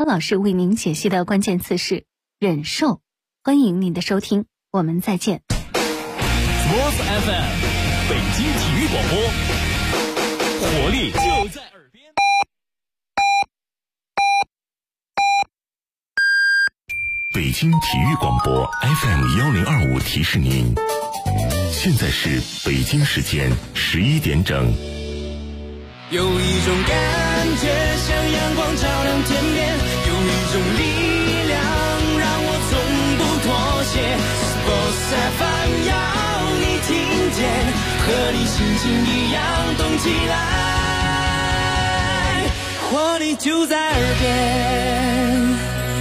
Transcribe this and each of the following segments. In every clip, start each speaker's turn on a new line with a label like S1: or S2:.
S1: 老师为您解析的关键词是忍受。欢迎您的收听，我们再见。
S2: Sports FM 北京体育广播，活力就在耳边。
S3: 北京体育广播 FM1025 提示您，现在是北京时间11点整。
S4: 有一种感觉像阳光照亮天边，有一种力量让我从不妥协。Sports FM 要你听见，和你心情一样动起来，活力就在耳边。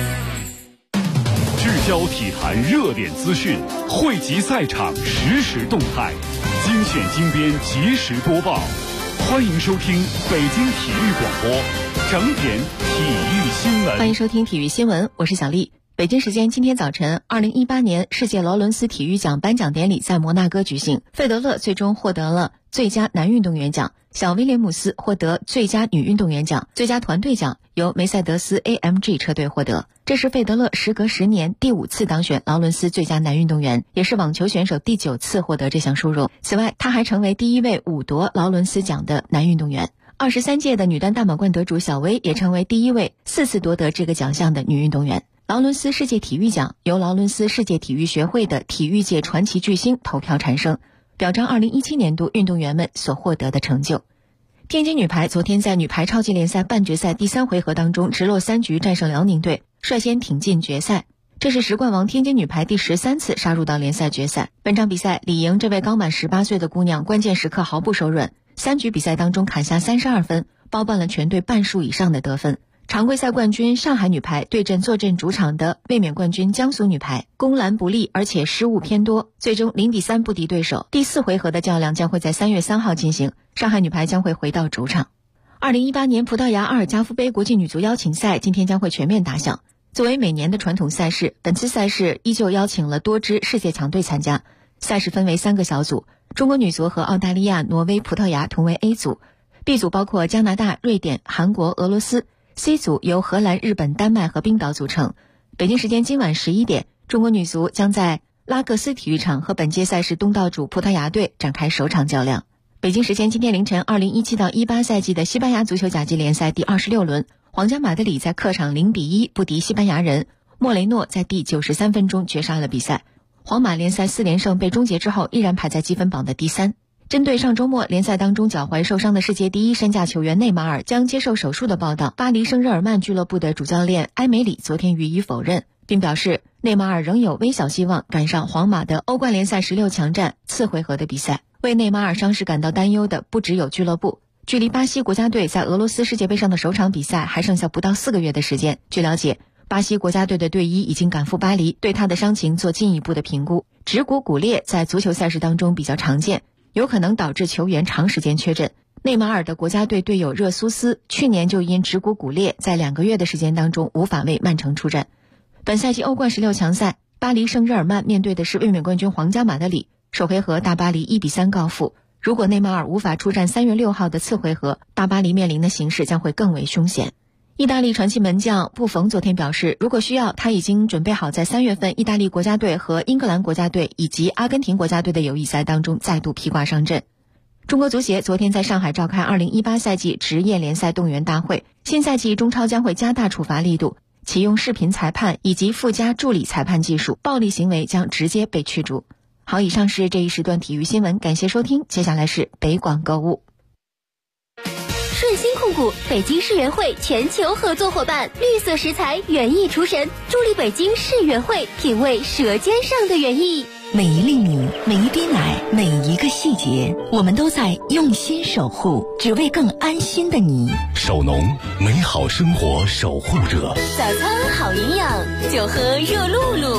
S5: 聚焦体坛热点资讯，汇集赛场实时动态，精选精编及时播报。欢迎收听北京体育广播整点体育新闻。
S6: 欢迎收听体育新闻，我是小丽。北京时间今天早晨，2018年世界劳伦斯体育奖颁奖典礼在摩纳哥举行，费德勒最终获得了最佳男运动员奖，小威廉姆斯获得最佳女运动员奖，最佳团队奖由梅赛德斯 AMG 车队获得。这是费德勒时隔10年第5次当选劳伦斯最佳男运动员，也是网球选手第9次获得这项殊荣。此外，他还成为第1位5夺劳伦斯奖的男运动员。23届的女单大满贯得主小威也成为第1位4次夺得这个奖项的女运动员。劳伦斯世界体育奖由劳伦斯世界体育学会的体育界传奇巨星投票产生，表彰2017年度运动员们所获得的成就。天津女排昨天在女排超级联赛半决赛第3回合当中直落3局战胜辽宁队，率先挺进决赛。这是10冠王天津女排第13次杀入到联赛决赛。本场比赛，李莹这位刚满18岁的姑娘关键时刻毫不手软，3局比赛当中砍下32分，包办了全队半数以上的得分。常规赛冠军上海女排对阵坐镇主场的卫冕冠军江苏女排，攻篮不利而且失误偏多，最终0比3不敌对手。第4回合的较量将会在3月3号进行，上海女排将会回到主场。2018年葡萄牙阿尔加夫杯国际女足邀请赛今天将会全面打响。作为每年的传统赛事，本次赛事依旧邀请了多支世界强队参加。赛事分为3个小组，中国女足和澳大利亚、挪威、葡萄牙同为 A 组， B 组包括加拿大、瑞典、韩国、俄罗斯， C 组由荷兰、日本、丹麦和冰岛组成。北京时间今晚11点，中国女足将在拉各斯体育场和本届赛事东道主葡萄牙队展开首场较量。北京时间今天凌晨，2017到18赛季的西班牙足球甲级联赛第26轮，皇家马德里在客场0比1不敌西班牙人，莫雷诺在第93分钟绝杀了比赛。皇马联赛4连胜被终结之后，依然排在积分榜的第3。针对上周末联赛当中脚踝受伤的世界第1身价球员内马尔将接受手术的报道，巴黎圣日耳曼俱乐部的主教练埃梅里昨天予以否认，并表示内马尔仍有微小希望赶上皇马的欧冠联赛16强战次回合的比赛。为内马尔伤势感到担忧的不只有俱乐部，距离巴西国家队在俄罗斯世界杯上的首场比赛还剩下不到4个月的时间。据了解，巴西国家队的队医已经赶赴巴黎，对他的伤情做进一步的评估。指骨骨裂在足球赛事当中比较常见，有可能导致球员长时间缺阵。内马尔的国家队队友热苏斯去年就因指骨骨裂，在2个月的时间当中无法为曼城出战。本赛季欧冠16强赛，巴黎圣日耳曼面对的是卫冕冠军皇家马德里，首回合大巴黎1比3告负。如果内马尔无法出战3月6号的次回合，大巴黎面临的形势将会更为凶险。意大利传奇门将布冯昨天表示，如果需要，他已经准备好在3月份意大利国家队和英格兰国家队以及阿根廷国家队的友谊赛当中再度披挂上阵。中国足协昨天在上海召开2018赛季职业联赛动员大会，新赛季中超将会加大处罚力度，启用视频裁判以及附加助理裁判技术，暴力行为将直接被驱逐。好，以上是这一时段体育新闻，感谢收听，接下来是北广购物。
S7: 顺鑫控股北京世园会全球合作伙伴，绿色食材园艺厨神，助力北京世园会品味舌尖上的园艺。
S8: 每一粒米，每一滴奶，每一个细节，我们都在用心守护，只为更安心的你。
S3: 守农，美好生活守护者。
S7: 早餐好营养，就喝热露露。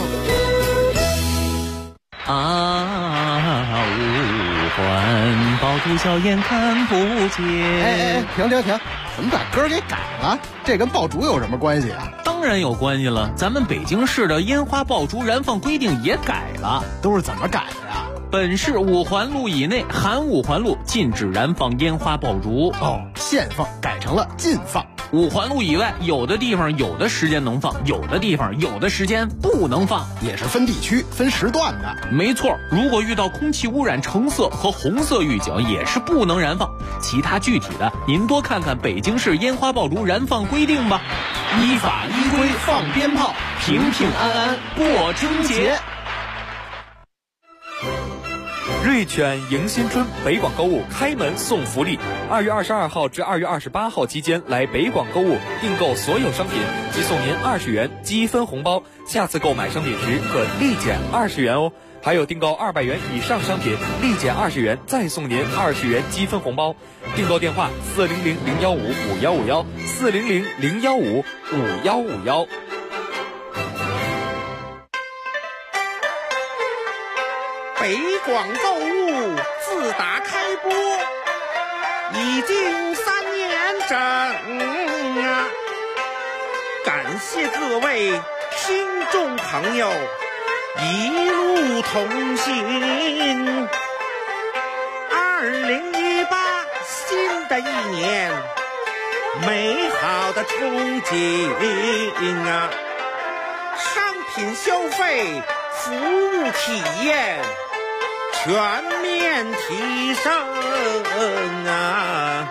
S4: 五环爆竹硝烟看不见。
S9: 停！怎么把歌给改了？这跟爆竹有什么关系啊？
S4: 当然有关系了，咱们北京市的烟花爆竹燃放规定也改了。
S9: 都是怎么改的呀？
S4: 本市5环路以内含5环路禁止燃放烟花爆竹。
S9: 限放改成了禁放。
S2: 五环路以外，有的地方有的时间能放，有的地方有的时间不能放，
S9: 也是分地区分时段的。
S2: 没错，如果遇到空气污染橙色和红色预警，也是不能燃放。其他具体的，您多看看北京市烟花爆竹燃放规定吧。依法依规放鞭炮，平平安安过春节。
S10: 瑞犬迎新春北广购物开门送福利，2月22号至2月28号期间来北广购物订购所有商品，即送您20元积分红包，下次购买商品时可立减20元哦。还有订购200元以上商品，立减20元，再送您20元积分红包。订购电话400-015-5151，400-015-5151。
S11: 北广购物自打开播已经3年整啊！感谢各位听众朋友一路同行。2018新的一年，美好的憧憬啊！商品消费，服务体验全面提升啊！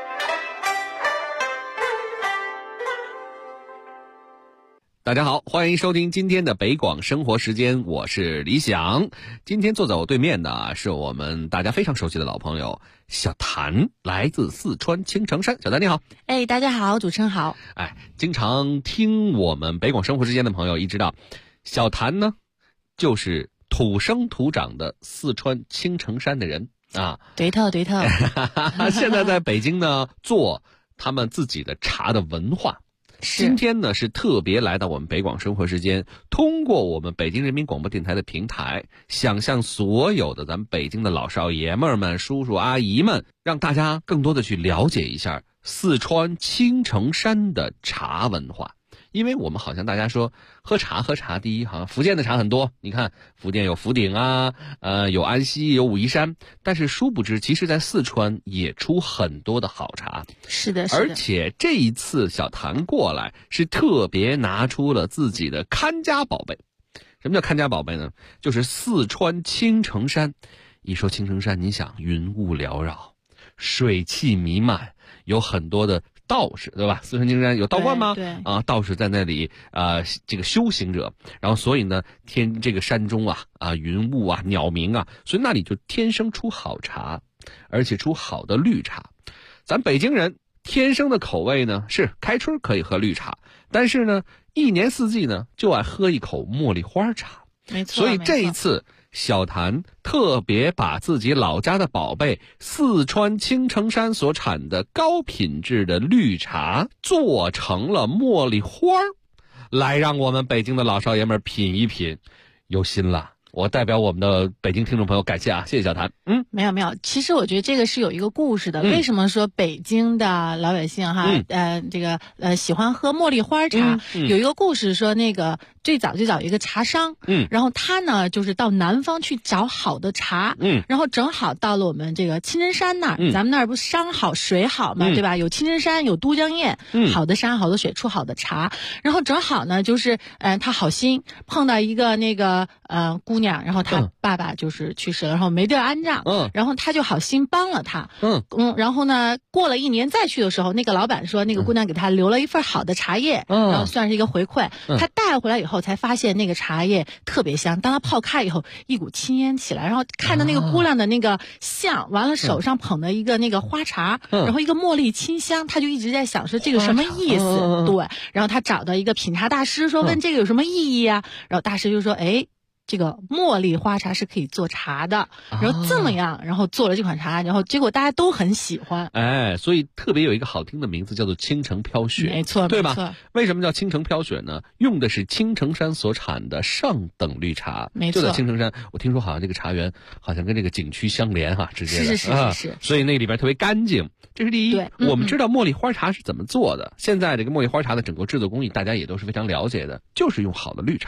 S12: 大家好，欢迎收听今天的北广生活时间，我是李想。今天坐在我对面的是我们大家非常熟悉的老朋友小谭，来自四川青城山。小谭你好。
S6: 大家好，主持人好。
S12: 经常听我们北广生活时间的朋友一知道，小谭呢就是土生土长的四川青城山的人啊。对头。现在在北京呢做他们自己的茶的文化。今天呢是特别来到我们北广生活时间，通过我们北京人民广播电台的平台，想向所有的咱们北京的老少爷们们、叔叔阿姨们，让大家更多的去了解一下四川青城山的茶文化。因为我们好像大家说喝茶，第一好像福建的茶很多，你看福建有福鼎啊，有安溪，有武夷山，但是殊不知其实在四川也出很多的好茶。
S6: 是的。
S12: 而且这一次小谭过来是特别拿出了自己的看家宝贝。什么叫看家宝贝呢？就是四川青城山。一说青城山，你想云雾缭绕，水汽弥漫，有很多的道士，对吧？四川青城山有道观吗？
S6: 对
S12: 道士在那里这个修行者，然后所以呢这个山中云雾啊，鸟鸣啊，所以那里就天生出好茶，而且出好的绿茶。咱北京人天生的口味呢是开春可以喝绿茶，但是呢一年四季呢就爱喝一口茉莉花茶。
S6: 没错。
S12: 所以这一次小谭特别把自己老家的宝贝四川青城山所产的高品质的绿茶做成了茉莉花，来让我们北京的老少爷们品一品。有心了，我代表我们的北京听众朋友感谢啊，谢谢小谭。
S6: 没有，其实我觉得这个是有一个故事的。为什么说北京的老百姓喜欢喝茉莉花茶？有一个故事说，那个最早有一个茶商，然后他呢就是到南方去找好的茶，然后正好到了我们这个青城山那儿，咱们那儿不山好水好嘛，对吧？有青城山，有都江堰，好的山好的水出好的茶，然后正好呢就是他好心碰到一个那个姑娘，然后他爸爸就是去世了，然后没地儿安葬，然后他就好心帮了他，然后呢过了1年再去的时候，那个老板说那个姑娘给他留了一份好的茶叶，然后算是一个回馈，他带回来以后才发现那个茶叶特别香，当他泡开以后一股青烟起来，然后看到那个姑娘的那个像，完了手上捧的一个那个花茶，然后一个茉莉清香，他就一直在想说这个什么意思，对，然后他找到一个品茶大师说问这个有什么意义啊，然后大师就说这个茉莉花茶是可以做茶的，然后这么样，然后做了这款茶，然后结果大家都很喜欢。
S12: 所以特别有一个好听的名字叫做青城飘雪，
S6: 没错，
S12: 对吧？为什么叫青城飘雪呢？用的是青城山所产的上等绿茶，
S6: 没错。
S12: 就在青城山，我听说好像这个茶园好像跟这个景区相连直接的，
S6: 是，
S12: 所以那里边特别干净，这是第一。我们知道茉莉花茶是怎么做的，现在这个茉莉花茶的整个制作工艺大家也都是非常了解的，就是用好的绿茶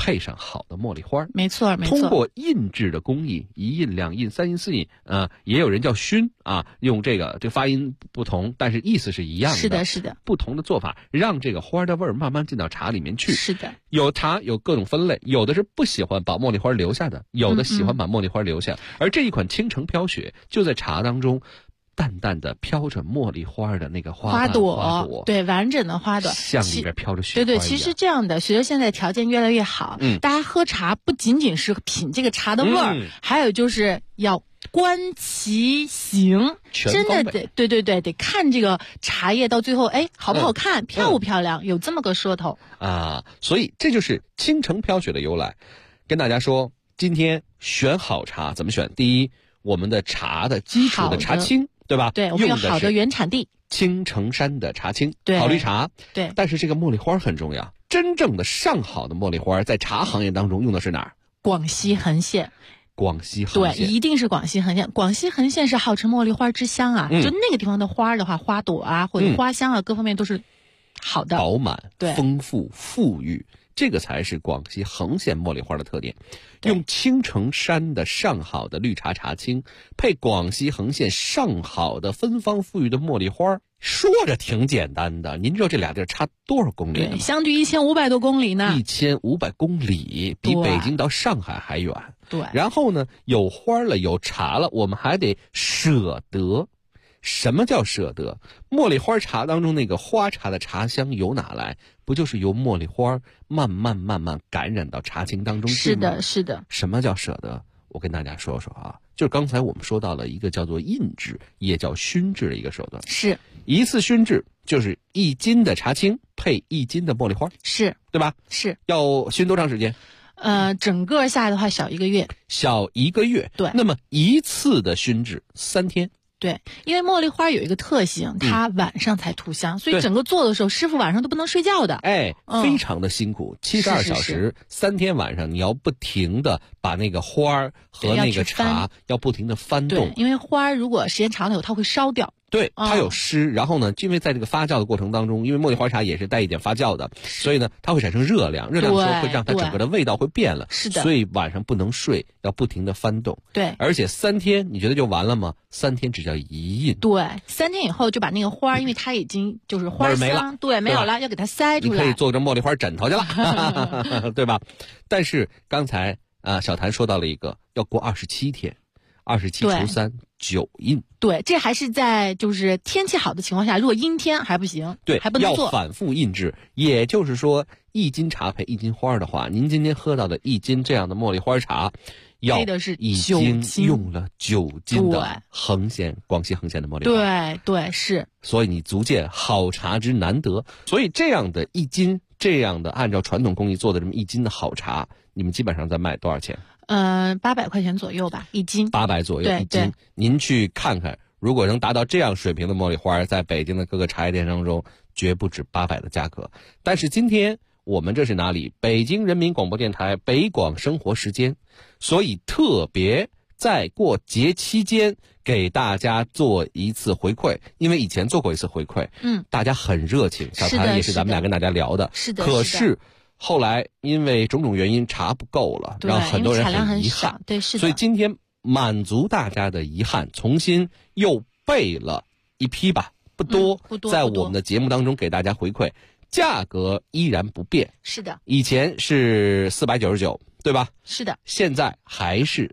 S12: 配上好的茉莉花。
S6: 没错，没错。
S12: 通过印制的工艺，1印、2印、3印、4印，也有人叫熏啊，用这个发音不同，但是意思是一样的。
S6: 是的，是的。
S12: 不同的做法，让这个花的味儿慢慢进到茶里面去。
S6: 是的。有
S12: 茶有各种分类，有的是不喜欢把茉莉花留下的，有的喜欢把茉莉花留下。而这一款倾城飘雪就在茶当中。淡淡的飘着茉莉花的那个花朵，
S6: 对，完整的花朵，
S12: 像里边飘着雪花一样。
S6: 对，其实这样的，随着现在条件越来越好，大家喝茶不仅仅是品这个茶的味儿，还有就是要观其形，真的得得看这个茶叶到最后，好不好看，漂不漂亮，有这么个说头
S12: 啊。所以这就是倾城飘雪的由来。跟大家说，今天选好茶怎么选？第一，我们的茶的基础的茶青。对吧？
S6: 对，我们有好的原产地，
S12: 青城山的茶青，
S6: 对，
S12: 好绿茶。
S6: 对，
S12: 但是这个茉莉花很重要。真正的上好的茉莉花，在茶行业当中用的是哪儿？
S6: 广西横县。
S12: 广西横县，
S6: 对，一定是广西横县。广西横县是号称茉莉花之乡啊，就那个地方的花的话，花朵啊或者花香啊，各方面都是好的，
S12: 饱满、丰富、富裕。这个才是广西横县茉莉花的特点，用青城山的上好的绿茶茶青，配广西横县上好的芬芳馥郁的茉莉花，说着挺简单的。您知道这俩地儿差多少公里呢？
S6: 对，相距1500多公里呢。
S12: 1500公里，比北京到上海还远。
S6: 对。
S12: 然后呢，有花了，有茶了，我们还得舍得。什么叫舍得？茉莉花茶当中那个花茶的茶香由哪来？不就是由茉莉花慢慢感染到茶青当中去吗？
S6: 是的，是的。
S12: 什么叫舍得？我跟大家说说啊，就是刚才我们说到了一个叫做印制，也叫熏制的一个手段。
S6: 是
S12: 一次熏制就是1斤的茶青配1斤的茉莉花，
S6: 是
S12: 对吧？
S6: 是。
S12: 要熏多长时间？
S6: 整个下来的话小1个月。
S12: 小1个月。
S6: 对。
S12: 那么一次的熏制3天。
S6: 对，因为茉莉花有一个特性，它晚上才吐香，所以整个做的时候，师傅晚上都不能睡觉的。
S12: 非常的辛苦，72小时，3天晚上你要不停的把那个花和那个茶要不停的翻动。
S6: 对，因为花如果时间长了以后，它会烧掉。
S12: 对，它有湿，然后呢，因为在这个发酵的过程当中，因为茉莉花茶也是带一点发酵的，所以呢，它会产生热量，热量的时候会让它整个的味道会变了。
S6: 是的。
S12: 所以晚上不能睡，要不停的翻动。
S6: 对。
S12: 而且3天，你觉得就完了吗？3天只叫1印。
S6: 对，3天以后就把那个花，因为它已经就是花香，对，没有了，要给它塞出来。
S12: 你可以做着茉莉花枕头去了，对吧？但是刚才小谭说到了一个，要过27天。27除3 9印。
S6: 对，这还是在就是天气好的情况下，如果阴天还不行，
S12: 对，
S6: 还不能做。
S12: 要反复印制。也就是说，1斤茶配1斤花的话，您今天喝到的1斤这样的茉莉花茶，要已经用了9斤的广西横县的茉莉花。
S6: 对，是。
S12: 所以你足见好茶之难得。所以这样的1斤，这样的按照传统工艺做的这么1斤的好茶，你们基本上在卖多少钱
S6: ？800块钱左右吧，1斤。
S12: 800左右1斤。您去看看，如果能达到这样水平的茉莉花，在北京的各个茶叶店当中，绝不止800的价格。但是今天我们这是哪里？北京人民广播电台北广生活时间，所以特别在过节期间给大家做一次回馈，因为以前做过一次回馈，大家很热情，小谭也是咱们俩跟大家聊的，
S6: 是的。
S12: 可是后来因为种种原因茶不够了，让很多人很遗憾。
S6: 对，是的。
S12: 所以今天满足大家的遗憾，重新又备了一批吧，不多，在我们的节目当中给大家回馈，价格依然不变。
S6: 是的。
S12: 以前是499，对吧？
S6: 是的。
S12: 现在还是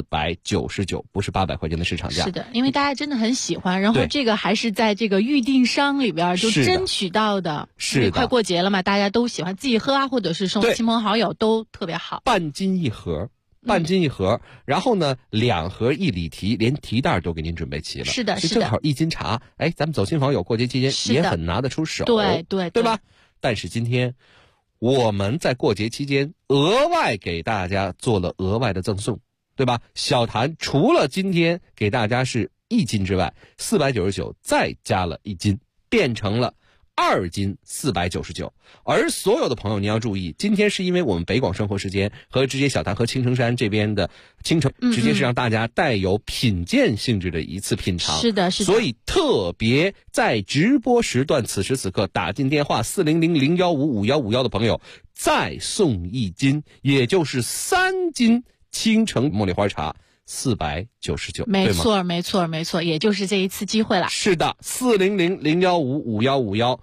S12: 499，不是800块钱的市场价。
S6: 是的，因为大家真的很喜欢，然后这个还是在这个预订商里边就争取到的。
S12: 是的。
S6: 快过节了嘛，大家都喜欢自己喝啊，或者是送亲朋好友都特别好。
S12: 半斤一盒，然后呢，2盒1里提，连提袋都给您准备齐了。
S6: 是的，是
S12: 的。正好1斤茶，咱们走亲访友，过节期间也很拿得出手。
S6: 对
S12: 吧？但是今天我们在过节期间额外给大家做了额外的赠送，对吧？小谭除了今天给大家是1斤之外，499再加了1斤，变成了 2斤499，而所有的朋友您要注意，今天是因为我们北广生活时间和直接小谈和青城山这边的青城，直接是让大家带有品鉴性质的一次品尝。
S6: 是的，
S12: 所以特别在直播时段，此时此刻打进电话400-015-5151的朋友，再送1斤，也就是3斤青城茉莉花茶。499，
S6: 没错，没错，没错，也就是这一次机会了。
S12: 是的，400-015-5151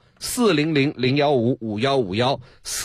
S12: 400-015-5151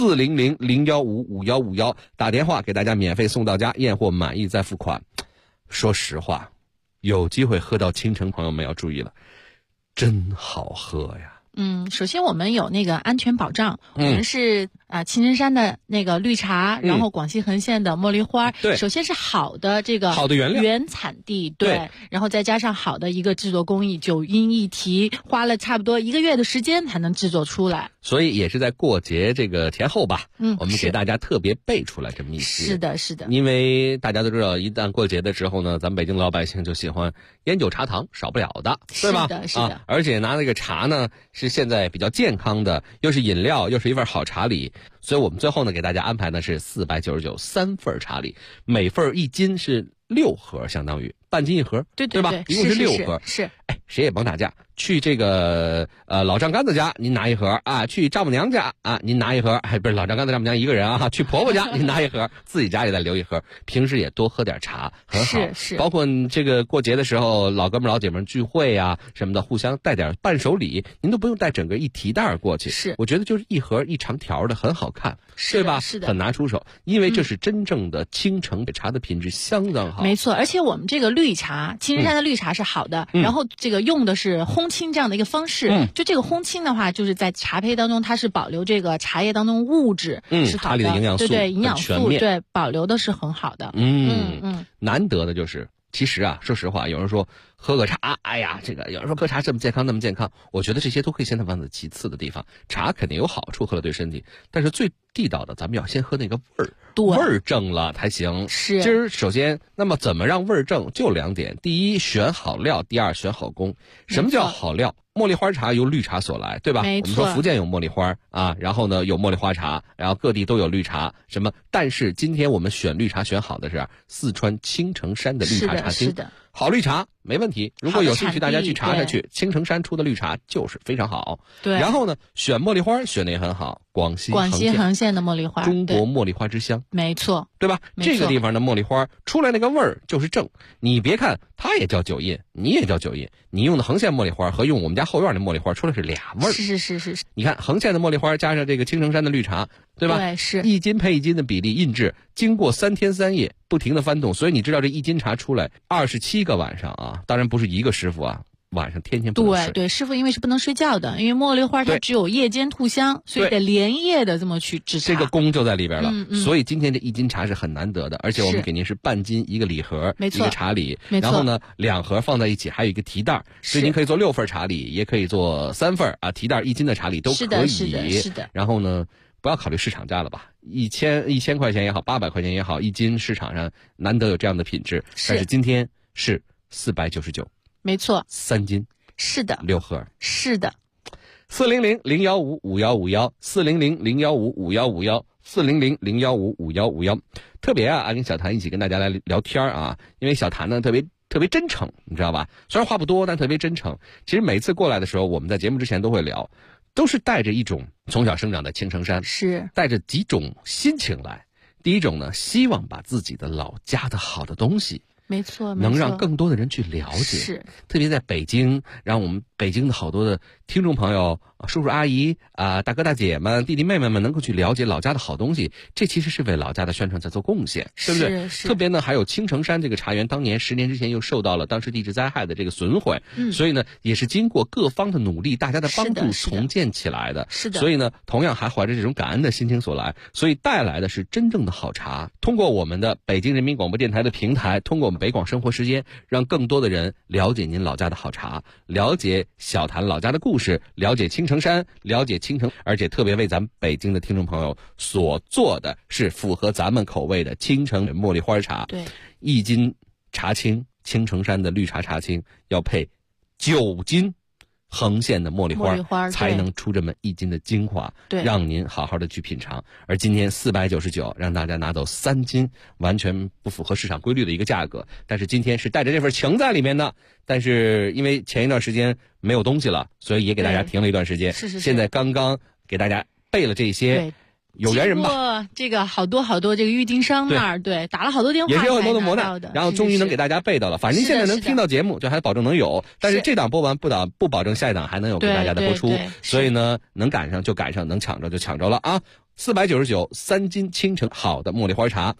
S12: 400-015-5151，打电话给大家免费送到家，验货满意再付款。说实话，有机会喝到青城，朋友们要注意了，真好喝呀。
S6: 首先我们有那个安全保障，我们是青城山的那个绿茶，然后广西横县的茉莉花，
S12: 对，
S6: 首先是好的这个
S12: 好的原料
S6: 原产地，对，然后再加上好的一个制作工艺，9音1提，花了差不多1个月的时间才能制作出来，
S12: 所以也是在过节这个前后吧，我们给大家特别备出来这么一些。
S6: 是的，是的，
S12: 因为大家都知道，一旦过节的时候呢，咱们北京老百姓就喜欢烟酒茶糖，少不了的，对吧？
S6: 是的，是的，
S12: 而且拿那个茶呢，是现在比较健康的，又是饮料，又是一份好茶礼，所以我们最后呢给大家安排的是499 3份茶礼，每份1斤是6盒，相当于半斤1盒，
S6: 对
S12: 吧？一共是6盒。
S6: 是，
S12: 哎，谁也甭打架，去这个老丈杆子家您拿1盒啊，去丈母娘家啊您拿1盒，还不是老丈杆子丈母娘一个人啊，去婆婆家您拿1盒，自己家里再留1盒，平时也多喝点茶，很好。
S6: 是，
S12: 包括这个过节的时候，老哥们老姐们聚会啊什么的，互相带点伴手礼，您都不用带整个一提袋过去。
S6: 是，
S12: 我觉得就是1盒一长条的，很好看，对吧？
S6: 是的，
S12: 很拿出手，因为这是真正的青城茶的品质相当好。
S6: 没错，而且我们这个绿茶，青城山的绿茶是好的，然后这个用的是烘青这样的一个方式，就这个烘青的话，就是在茶胚当中，它是保留这个茶叶当中物质，是好的，
S12: 茶里的营养素，
S6: 对营养素，对保留的是很好的。
S12: 难得的就是，其实啊，说实话，有人说喝个茶，哎呀，这个有人说喝茶这么健康那么健康，我觉得这些都可以先放在其次的地方。茶肯定有好处，喝了对身体，但是最地道的，咱们要先喝那个味儿，味儿正了才行。
S6: 是，
S12: 今儿首先，那么怎么让味儿正？就2点：第一，选好料；第二，选好工。什么叫好料？茉莉花茶由绿茶所来，对吧？
S6: 没错。
S12: 我们说福建有茉莉花啊，然后呢有茉莉花茶，然后各地都有绿茶，什么？但是今天我们选绿茶选好的是四川青城山的绿茶茶青，
S6: 是的，
S12: 好绿茶没问题。如果有兴趣，大家去查查去，青城山出的绿茶就是非常好。
S6: 对。
S12: 然后呢，选茉莉花选的也很好，广西
S6: 横县的茉莉花，
S12: 中国茉莉花之乡，
S6: 没错，
S12: 对吧？这个地方的茉莉花出来那个味儿就是正。你别看它也叫9印，你也叫9印，你用的横县茉莉花和用我们家后院的茉莉花出来是俩味儿。
S6: 是。
S12: 你看横县的茉莉花加上这个青城山的绿茶，对吧？
S6: 对，是
S12: 1斤配1斤的比例印制，经过3天3夜不停的翻动，所以你知道这1斤茶出来27个晚上啊，当然不是一个师傅啊。晚上天天不能睡，
S6: 对，师傅因为是不能睡觉的，因为茉莉花它只有夜间吐香，所以得连夜的这么去制茶，
S12: 这个功就在里边了。所以今天这1斤茶是很难得的，而且我们给您是半斤一个礼盒，
S6: 没错，
S12: 一个茶礼，
S6: 没错。
S12: 然后呢2盒放在一起，还有一个提袋，所以您可以做6份茶礼，也可以做3份啊，提袋1斤的茶礼都可以。
S6: 是的。
S12: 然后呢，不要考虑市场价了吧，1000块钱也好，800块钱也好，1斤市场上难得有这样的品质，但是今天是499，
S6: 没错
S12: ，3斤。
S6: 是的
S12: ，6盒，
S6: 是的
S12: ，400-015-5151 400-015-5151 400-015-5151。特别啊，跟小谭一起跟大家来聊天啊，因为小谭呢特别真诚，你知道吧？虽然话不多，但特别真诚。其实每次过来的时候，我们在节目之前都会聊，都是带着一种从小生长在青城山，
S6: 是
S12: 带着几种心情来。第一种呢，希望把自己的老家的好的东西。
S6: 没错，
S12: 能让更多的人去了解，
S6: 是
S12: 特别在北京，让我们北京的好多的听众朋友、叔叔阿姨啊、大哥大姐们、弟弟妹妹们能够去了解老家的好东西，这其实是为老家的宣传在做贡献，对不对？
S6: 是。
S12: 特别呢，还有青城山这个茶园，当年10年之前又受到了当时地质灾害的这个损毁，所以呢，也是经过各方的努力，大家的帮助重建起来的。
S6: 是的。
S12: 所以呢，同样还怀着这种感恩的心情所来，所以带来的是真正的好茶。通过我们的北京人民广播电台的平台，通过我们北广生活时间，让更多的人了解您老家的好茶，了解小谭老家的故事，了解青城山，了解青城，而且特别为咱们北京的听众朋友所做的是符合咱们口味的青城茉莉花茶。
S6: 对
S12: ，1斤茶青，青城山的绿茶茶青要配9斤横线的茉莉花才能出这么1斤的精华，
S6: 对，
S12: 让您好好的去品尝。而今天499让大家拿走3斤，完全不符合市场规律的一个价格。但是今天是带着这份情在里面的，但是因为前一段时间没有东西了，所以也给大家停了一段时间。
S6: 是。
S12: 现在刚刚给大家备了这些。有缘人吧，
S6: 这个好多这个郁金商那儿，对，打了好多电话，
S12: 也是有很多的磨难，然后终于能给大家备到了。反正现在能听到节目，就还保证能有。但是这档播完不保证下一档还能有给大家的播出。所以呢，能赶上就赶上，能抢着就抢着了啊！499 3斤青城好的茉莉花茶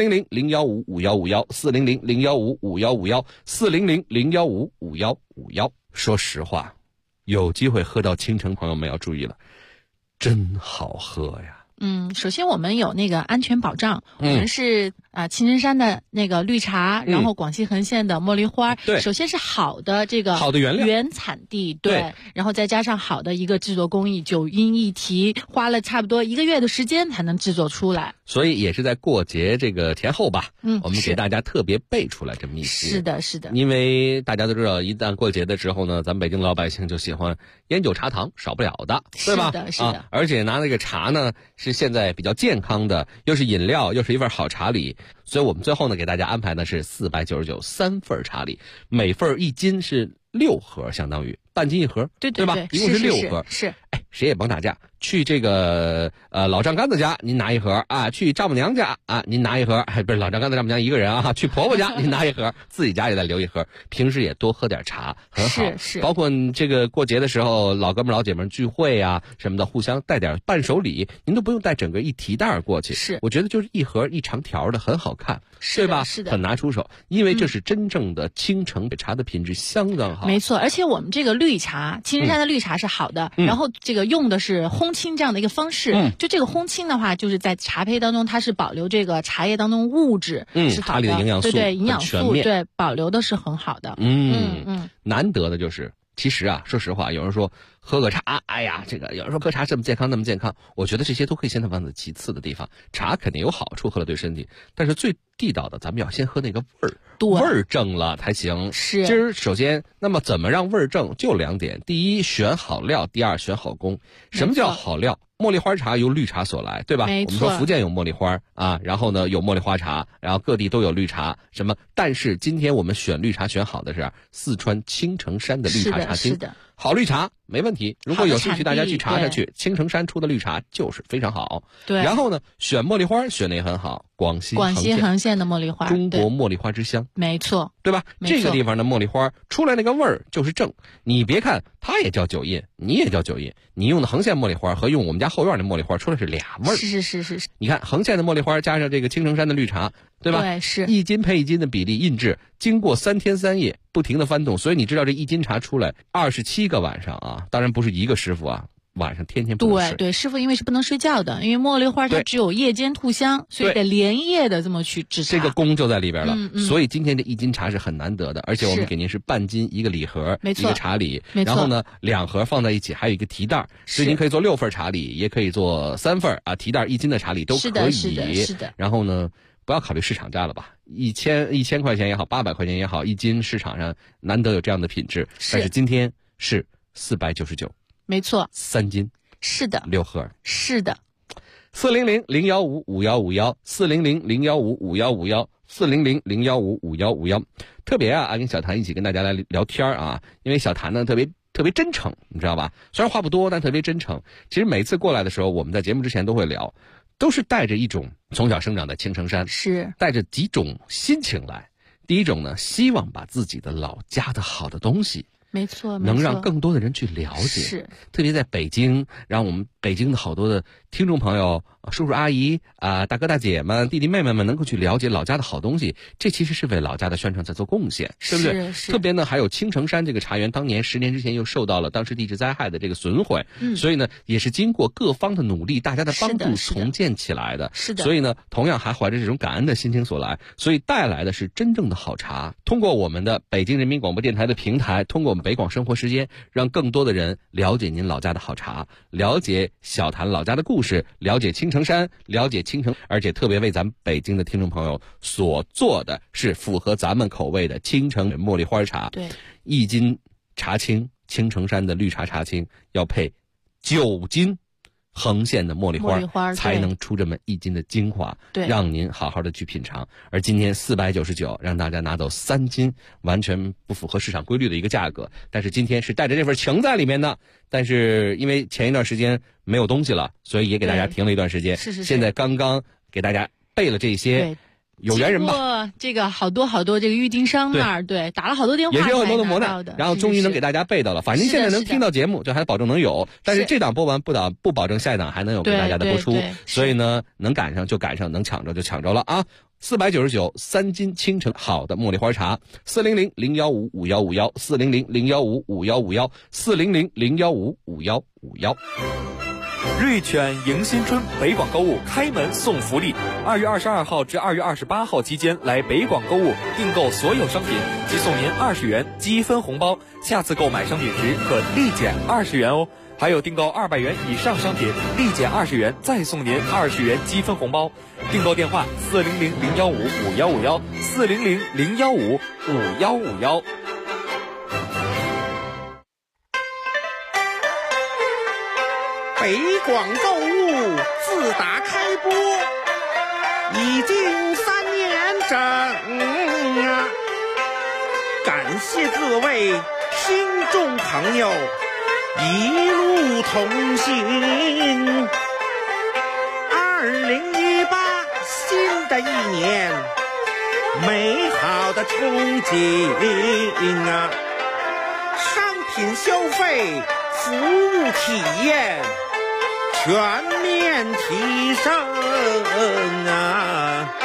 S12: ，400-015-5151，400-015-5151，400-015-5151。说实话，有机会喝到青城，朋友们要注意了。真好喝呀！
S6: 首先我们有那个安全保障，我们是青城山的那个绿茶，然后广西横县的茉莉花，
S12: 对，
S6: 首先是好的这个
S12: 好的原料
S6: 原产地，对，然后再加上好的一个制作工艺，9音1提，花了差不多1个月的时间才能制作出来。
S12: 所以也是在过节这个前后吧，我们给大家特别备出来这么一些。
S6: 是的，
S12: 因为大家都知道，一旦过节的时候呢，咱们北京老百姓就喜欢烟酒茶糖，少不了的，对吧？
S6: 是的。
S12: 而且拿那个茶呢，是现在比较健康的，又是饮料，又是一份好茶礼，所以我们最后呢给大家安排的是499 3份茶礼，每份1斤是6盒，相当于半斤1盒，
S6: 对
S12: 吧？一共是6盒。
S6: 是。
S12: 谁也甭打架，去这个老丈杆子家您拿1盒啊，去丈母娘家啊您拿1盒，不是老丈杆子丈母娘一个人啊，去婆婆家您拿1盒，自己家也再留1盒。平时也多喝点茶，很好。
S6: 是。
S12: 包括这个过节的时候，老哥们老姐们聚会啊什么的，互相带点伴手礼，您都不用带整个一提袋过去。
S6: 是，
S12: 我觉得就是1盒1长条的，很好看，对吧？
S6: 是的，
S12: 很拿出手，因为这是真正的青城茶的品质相当好。
S6: 没错，而且我们这个绿茶，青城山的绿茶是好的，然后这个用的是烘青这样的一个方式，就这个烘青的话，就是在茶胚当中它是保留这个茶叶当中物质，是好的，
S12: 它里的营养素，
S6: 对营养素，对保留的是很好的。
S12: 难得的就是，其实啊，说实话，有人说喝个茶，哎呀，这个有人说喝茶这么健康那么健康，我觉得这些都可以先放在其次的地方。茶肯定有好处，喝了对身体，但是最地道的，咱们要先喝那个味儿，味儿正了才行。
S6: 是。
S12: 今儿首先，那么怎么让味儿正？就2点：第一，选好料；第二，选好工。什么叫好料？茉莉花茶由绿茶所来，对吧？
S6: 没错。
S12: 我们说福建有茉莉花啊，然后呢有茉莉花茶，然后各地都有绿茶，什么？但是今天我们选绿茶选好的是四川青城山的绿茶茶青。
S6: 是的。
S12: 好绿茶没问题，如果有兴趣大家去查查去，青城山出的绿茶就是非常好。
S6: 对。
S12: 然后呢，选茉莉花选的也很好，广西
S6: 横县的茉莉花，
S12: 中国茉莉花之乡，
S6: 没错，
S12: 对吧？这个地方的茉莉花出来那个味儿就是正。你别看它也叫9印，你也叫9印，你用的横县茉莉花和用我们家后院的茉莉花出来是俩味儿。
S6: 是。
S12: 你看横县的茉莉花加上这个青城山的绿茶，对吧？
S6: 对，是
S12: 1斤配1斤的比例印制，经过3天3夜不停的翻动，所以你知道这1斤茶出来27个晚上啊，当然不是一个师傅啊。晚上天天不能睡。
S6: 对，师傅因为是不能睡觉的，因为茉莉花它只有夜间吐香，所以得连夜的这么去制茶。
S12: 这个功就在里边了。所以今天这1斤茶是很难得的，而且我们给您是半斤一个礼盒，一个茶礼，然后呢2盒放在一起，还有一个提袋，所以您可以做6份茶礼，也可以做3份啊，提袋1斤的茶礼都可以。
S6: 是的。
S12: 然后呢，不要考虑市场价了吧，1000块钱也好，800块钱也好，1斤市场上难得有这样的品质，但是今天是499。
S6: 没错
S12: ，3斤，
S6: 是的
S12: ，6盒，
S6: 是的。
S12: 400-015-5151，400-015-5151，400-015-5151。特别啊，跟小谭一起跟大家来聊天啊，因为小谭呢特别真诚，你知道吧？虽然话不多，但特别真诚。其实每次过来的时候，我们在节目之前都会聊，都是带着一种从小生长在青城山，
S6: 是
S12: 带着几种心情来。第一种呢，希望把自己的老家的好的东西。
S6: 没错，
S12: 能让更多的人去了解，
S6: 是
S12: 特别在北京，让我们北京的好多的听众朋友、叔叔阿姨啊、大哥大姐们、弟弟妹妹们能够去了解老家的好东西，这其实是为老家的宣传在做贡献，对不对？
S6: 是。
S12: 特别呢，还有青城山这个茶园，当年10年之前又受到了当时地质灾害的这个损毁，所以呢，也是经过各方的努力，大家的帮助重建起来的。
S6: 是的。
S12: 所以呢，同样还怀着这种感恩的心情所来，所以带来的是真正的好茶。通过我们的北京人民广播电台的平台，通过我们北广生活时间，让更多的人了解您老家的好茶，了解小谭老家的故事，了解青城山，了解青城，而且特别为咱们北京的听众朋友所做的是符合咱们口味的青城茉莉花茶。
S6: 对，
S12: 1斤茶青青城山的绿茶茶青要配9斤横线的茉莉花才能出这么1斤的精华，让您好好的去品尝。而今天499让大家拿走3斤，完全不符合市场规律的一个价格，但是今天是带着这份情在里面的。但是因为前一段时间没有东西了，所以也给大家停了一段时间。现在刚刚给大家备了这些。有缘人吧，
S6: 这个好多这个预订商那儿，打了好多电话，
S12: 也是有很多的磨难，然后终于能给大家备到了。反正现在能听到节目，就还保证能有，但是这档播完不保证下一档还能有给大家的播出，所以呢，能赶上就赶上，能抢着就抢着了啊！499 3斤青城好的茉莉花茶，400-015-5151，400-015-5151，400-015-5151。
S10: 瑞犬迎新春北广购物开门送福利，2月22号至2月28号期间来北广购物订购所有商品，即送您20元积分红包，下次购买商品时可立减20元哦。还有订购200元以上商品，立减20元，再送您20元积分红包。订购电话400-015-5151，400-015-5151。
S11: 北广购物自打开播已经3年整啊！感谢各位听众朋友一路同行。2018新的一年，美好的憧憬啊！商品消费，服务体验全面提升啊！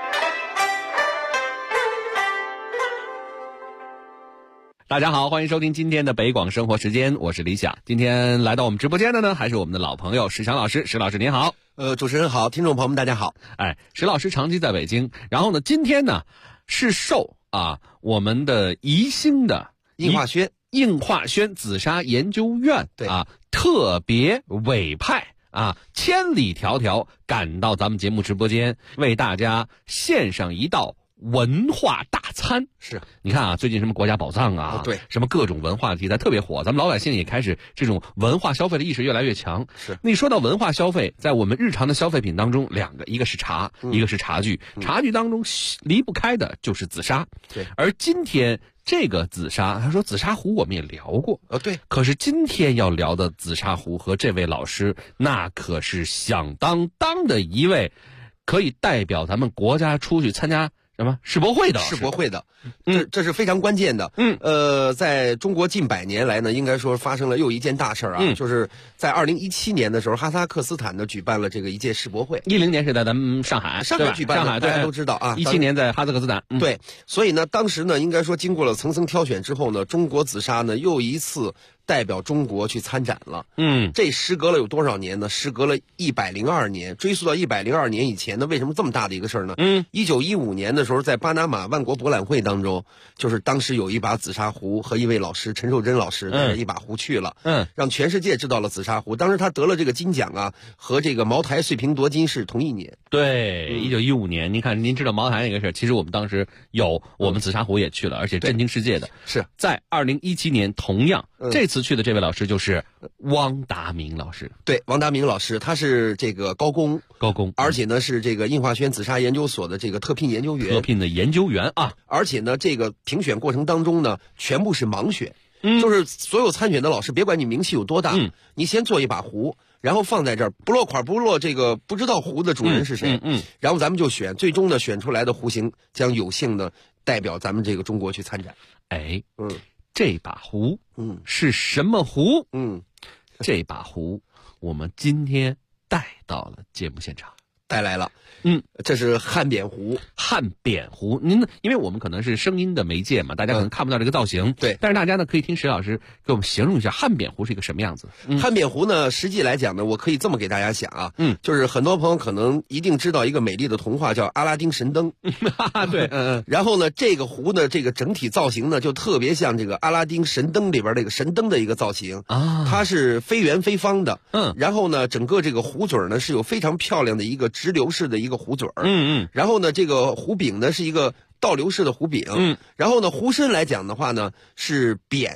S12: 大家好，欢迎收听今天的北广生活时间，我是李想。今天来到我们直播间的呢，还是我们的老朋友石强老师。石老师您好。
S13: 主持人好，听众朋友们大家好。
S12: 石老师长期在北京，然后呢，今天呢是受我们的宜兴的
S13: 应化轩
S12: 紫砂研究院特别委派千里迢迢赶到咱们节目直播间，为大家献上一道文化大餐。
S13: 是，
S12: 你看最近什么国家宝藏
S13: 对，
S12: 什么各种文化题材特别火，咱们老百姓也开始这种文化消费的意识越来越强。
S13: 是，
S12: 那说到文化消费，在我们日常的消费品当中，两个，一个是茶，一个是茶具。茶具当中离不开的就是紫砂。
S13: 对，
S12: 而今天这个紫砂，他说紫砂壶我们也聊过，
S13: 对。
S12: 可是今天要聊的紫砂壶和这位老师，那可是响当当的一位，可以代表咱们国家出去参加什么世博会的？
S13: 这是非常关键的。在中国近100年来呢，应该说发生了又一件大事就是在2017年的时候，哈萨克斯坦呢举办了这个一届世博会。
S12: 10年是在咱们上海
S13: 举办的，大家都知道
S12: 17年在哈萨克斯坦。
S13: 对，所以呢，当时呢，应该说经过了层层挑选之后呢，中国紫砂呢又一次代表中国去参展了。这时隔了有多少年呢？时隔了102年，追溯到102年以前呢，为什么这么大的一个事儿呢？1915年的时候，在巴拿马万国博览会当中，就是当时有一把紫砂壶和一位老师陈寿珍老师带着一把壶去了，让全世界知道了紫砂壶。当时他得了这个金奖和这个茅台碎瓶夺金是同一年。
S12: 对，1915年，您看，您知道茅台那个事儿，其实我们当时我们紫砂壶也去了，而且震惊世界的。
S13: 是
S12: 在2017年，同样这次去的这位老师就是汪达明老师。
S13: 对，汪达明老师，他是这个高工，而且呢是这个应化轩紫砂研究所的这个特聘研究员而且呢这个评选过程当中呢全部是盲选，就是所有参选的老师，别管你名气有多大，你先做一把壶，然后放在这儿，不落款不落这个不知道壶的主人是谁，然后咱们就选，最终呢选出来的壶型将有幸的代表咱们这个中国去参展。
S12: 这把壶是什么壶？这把壶我们今天带到了节目现场，
S13: 带来了。这是汉扁壶。
S12: 您因为我们可能是声音的媒介嘛，大家可能看不到这个造型。
S13: 对，
S12: 但是大家呢可以听石老师给我们形容一下汉扁壶是一个什么样子。
S13: 汉扁壶呢，实际来讲呢，我可以这么给大家讲就是很多朋友可能一定知道一个美丽的童话叫阿拉丁神灯。
S12: 对，
S13: 然后呢，这个壶呢，这个整体造型呢，就特别像这个阿拉丁神灯里边这个神灯的一个造型它是非圆非方的。然后呢，整个这个壶嘴呢是有非常漂亮的一个直流式的一个壶嘴然后呢，这个壶柄呢是一个倒流式的壶柄然后呢，壶身来讲的话呢是扁的，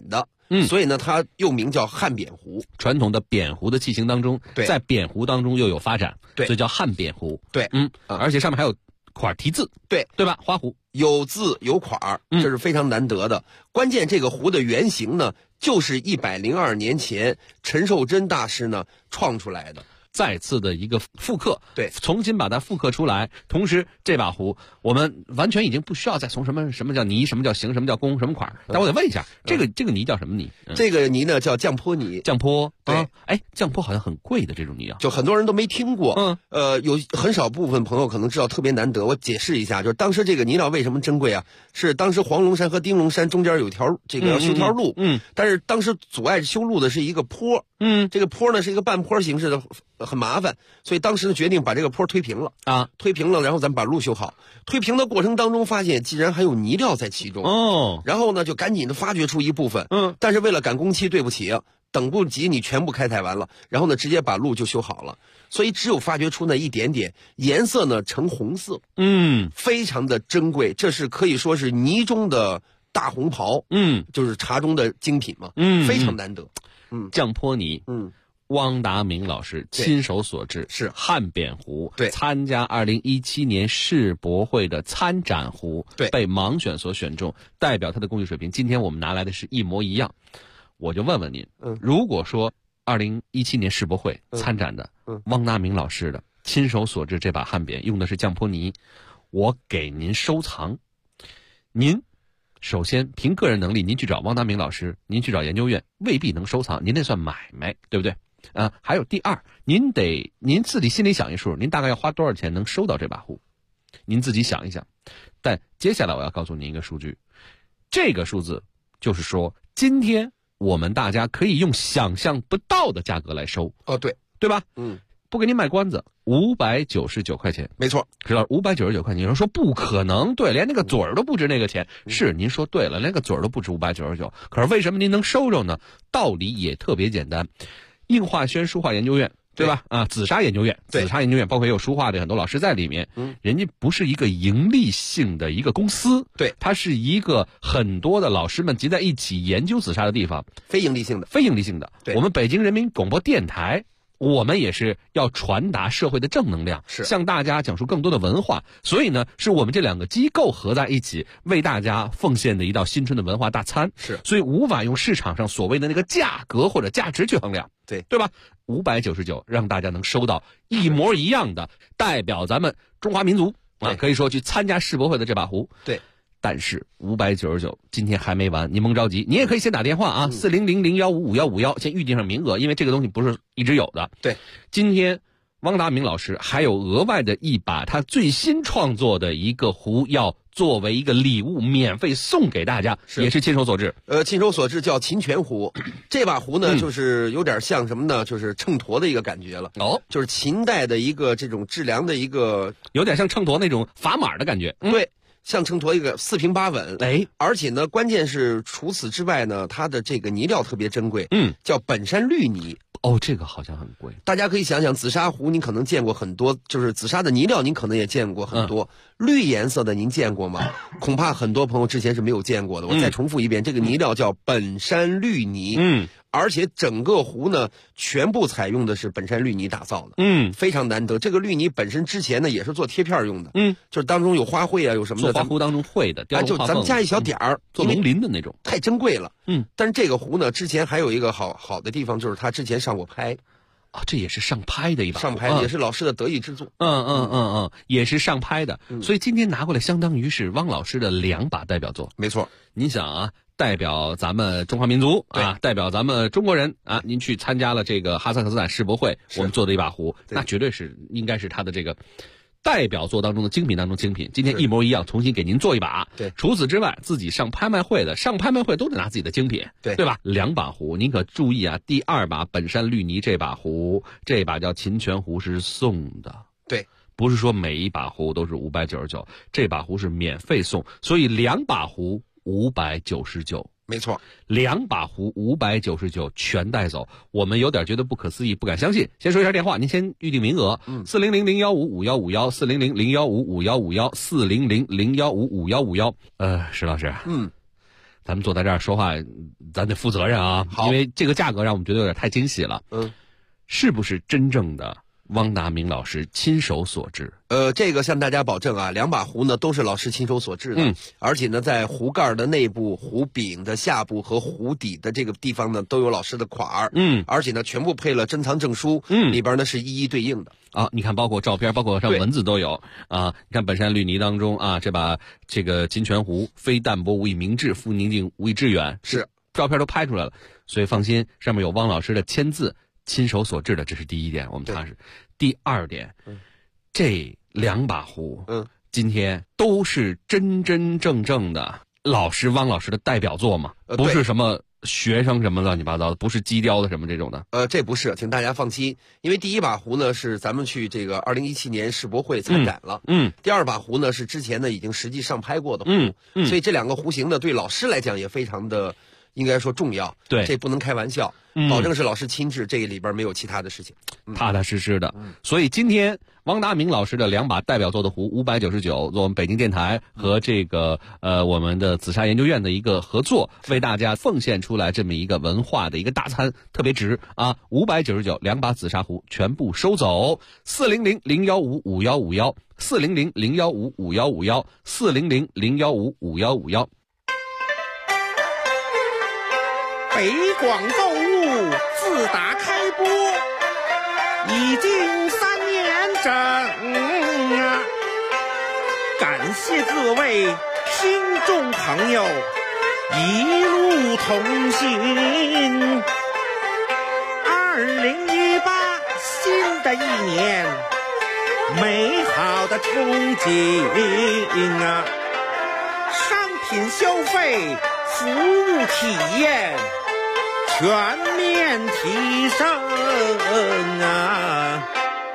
S13: 所以呢，它又名叫汉扁壶。
S12: 传统的扁壶的器型当中，在扁壶当中又有发展，所以叫汉扁壶。
S13: 对，
S12: 而且上面还有款题字，对吧？花壶
S13: 有字有款，这是非常难得的。关键这个壶的原型呢，就是102年前陈寿珍大师呢创出来的。
S12: 再次的一个复刻，
S13: 对，
S12: 重新把它复刻出来。同时，这把壶我们完全已经不需要再从什么叫泥，什么叫形，什么叫工，什么款。但我得问一下，这个泥叫什么泥？
S13: 这个泥呢叫降坡泥。
S12: 降坡，对，降坡好像很贵的这种泥啊，
S13: 就很多人都没听过。有很少部分朋友可能知道，特别难得。我解释一下，就是当时这个泥料为什么珍贵啊？是当时黄龙山和丁龙山中间有条这个要修条路，但是当时阻碍修路的是一个坡，这个坡呢是一个半坡形式的。很麻烦，所以当时呢决定把这个坡推平了推平了，然后咱们把路修好。推平的过程当中发现，竟然还有泥料在其中然后呢就赶紧的发掘出一部分，但是为了赶工期，对不起，等不及你全部开采完了，然后呢直接把路就修好了，所以只有发掘出那一点点，颜色呢呈红色，非常的珍贵，这是可以说是泥中的大红袍，就是茶中的精品嘛，非常难得。
S12: 降坡泥，汪达明老师亲手所制，
S13: 是
S12: 汉扁壶，
S13: 对，
S12: 参加2017年世博会的参展壶，
S13: 对，
S12: 被盲选所选中，代表他的工艺水平。今天我们拿来的是一模一样，我就问问您，如果说2017年世博会参展的汪达明老师的亲手所制这把汉扁用的是降坡泥，我给您收藏，您首先凭个人能力，您去找汪达明老师，您去找研究院未必能收藏，您那算买卖，对不对？还有第二，您自己心里想一数，您大概要花多少钱能收到这把壶？您自己想一想。但接下来我要告诉您一个数据，这个数字就是说，今天我们大家可以用想象不到的价格来收。对吧？不给您卖关子，599块钱，
S13: 没错，
S12: 知道599块钱。有人说不可能，对，连那个嘴儿都不值那个钱。是，您说对了，连个嘴儿都不值599。可是为什么您能收着呢？道理也特别简单。应化轩书画研究院，对吧？紫砂研究院，包括也有书画的很多老师在里面。人家不是一个盈利性的一个公司，
S13: 对，
S12: 它是一个很多的老师们集在一起研究紫砂的地方，
S13: 非盈利性的。
S12: 对，我们北京人民广播电台，我们也是要传达社会的正能量，向大家讲述更多的文化。所以呢，是我们这两个机构合在一起，为大家奉献的一道新春的文化大餐。所以无法用市场上所谓的那个价格或者价值去衡量。对吧？599让大家能收到一模一样的代表咱们中华民族可以说去参加世博会的这把壶。
S13: 对，
S12: 但是599今天还没完，您甭着急，你也可以先打电话40001555151先预定上名额，因为这个东西不是一直有的。
S13: 对，
S12: 今天汪达明老师还有额外的一把他最新创作的一个壶，要作为一个礼物免费送给大家，也是亲手所制。
S13: 亲手所制叫秦泉壶。这把壶呢，就是有点像什么呢？就是秤砣的一个感觉了。就是秦代的一个这种质量的一个，
S12: 有点像秤砣那种砝码的感觉。
S13: 对，像秤砣一个4平8稳。而且呢，关键是除此之外呢，它的这个泥料特别珍贵。叫本山绿泥。
S12: 这个好像很贵。
S13: 大家可以想想，紫砂壶您可能见过很多，就是紫砂的泥料您可能也见过很多。绿颜色的您见过吗？恐怕很多朋友之前是没有见过的。我再重复一遍，这个泥料叫本山绿泥。而且整个壶呢，全部采用的是本山绿泥打造的。非常难得。这个绿泥本身之前呢，也是做贴片用的。就是当中有花卉啊，有什么的。
S12: 做花壶当中会的，
S13: 就咱们加一小点儿，
S12: 做龙鳞的那种，
S13: 太珍贵了。但是这个壶呢，之前还有一个好的地方，就是它之前上过拍。
S12: 这也是上拍的一把，
S13: 上拍也是老师的得意之作。
S12: 也是上拍的。所以今天拿过来，相当于是汪老师的2把代表作。
S13: 没错，
S12: 您想啊，代表咱们中华民族代表咱们中国人您去参加了这个哈萨克斯坦世博会，我们做的一把壶，那绝对是应该是他的这个代表作当中的精品当中精品。今天一模一样，重新给您做一把。除此之外，自己上拍卖会都得拿自己的精品，对吧？2把壶，您可注意啊，第2把本山绿泥这把壶，这把叫秦泉壶是送的。
S13: 对，
S12: 不是说每一把壶都是599，这把壶是免费送，所以2把壶599。
S13: 没错
S12: ，2把壶599全带走，我们有点觉得不可思议，不敢相信。先说一下电话，您先预定名额，400015551，400015551，400015551。石老师， 咱们坐在这儿说话，咱得负责任啊，因为这个价格让我们觉得有点太惊喜了。是不是真正的汪达明老师亲手所制？
S13: 这个向大家保证啊，2把壶呢都是老师亲手所制的，而且呢，在壶盖的内部、壶柄的下部和壶底的这个地方呢，都有老师的款儿，而且呢，全部配了珍藏证书，里边呢是一一对应的
S12: 啊。你看，包括照片，包括上文字都有啊。你看本山绿泥当中啊，这把这个金泉壶，非淡泊无以明志，复宁静无以致远，
S13: 是
S12: 照片都拍出来了，所以放心，上面有汪老师的签字。亲手所制的，这是第一点，我们踏实。第二点，这2把壶，今天都是真真正正的老师汪老师的代表作嘛，不是什么学生什么乱七八糟的，不是机雕的什么这种的。
S13: 这不是，请大家放心，因为第1把壶呢是咱们去这个2017年世博会参展了，第2把壶呢是之前呢已经实际上拍过的壶，所以这2个壶型呢对老师来讲也非常的。应该说重要，
S12: 对，
S13: 这不能开玩笑，保证是老师亲制，这里边没有其他的事情，
S12: 踏踏实实的。所以今天汪达明老师的2把代表作的壶599，做我们北京电台和这个我们的紫砂研究院的一个合作，为大家奉献出来这么一个文化的一个大餐，特别值啊！599 2把紫砂壶全部收走，400-015-5151 400-015-5151 400-015-5151。
S11: 北广购物自打开播已经3年整啊！感谢各位听众朋友一路同行。2018新的一年，美好的憧憬啊！商品消费，服务体验。全面提升啊！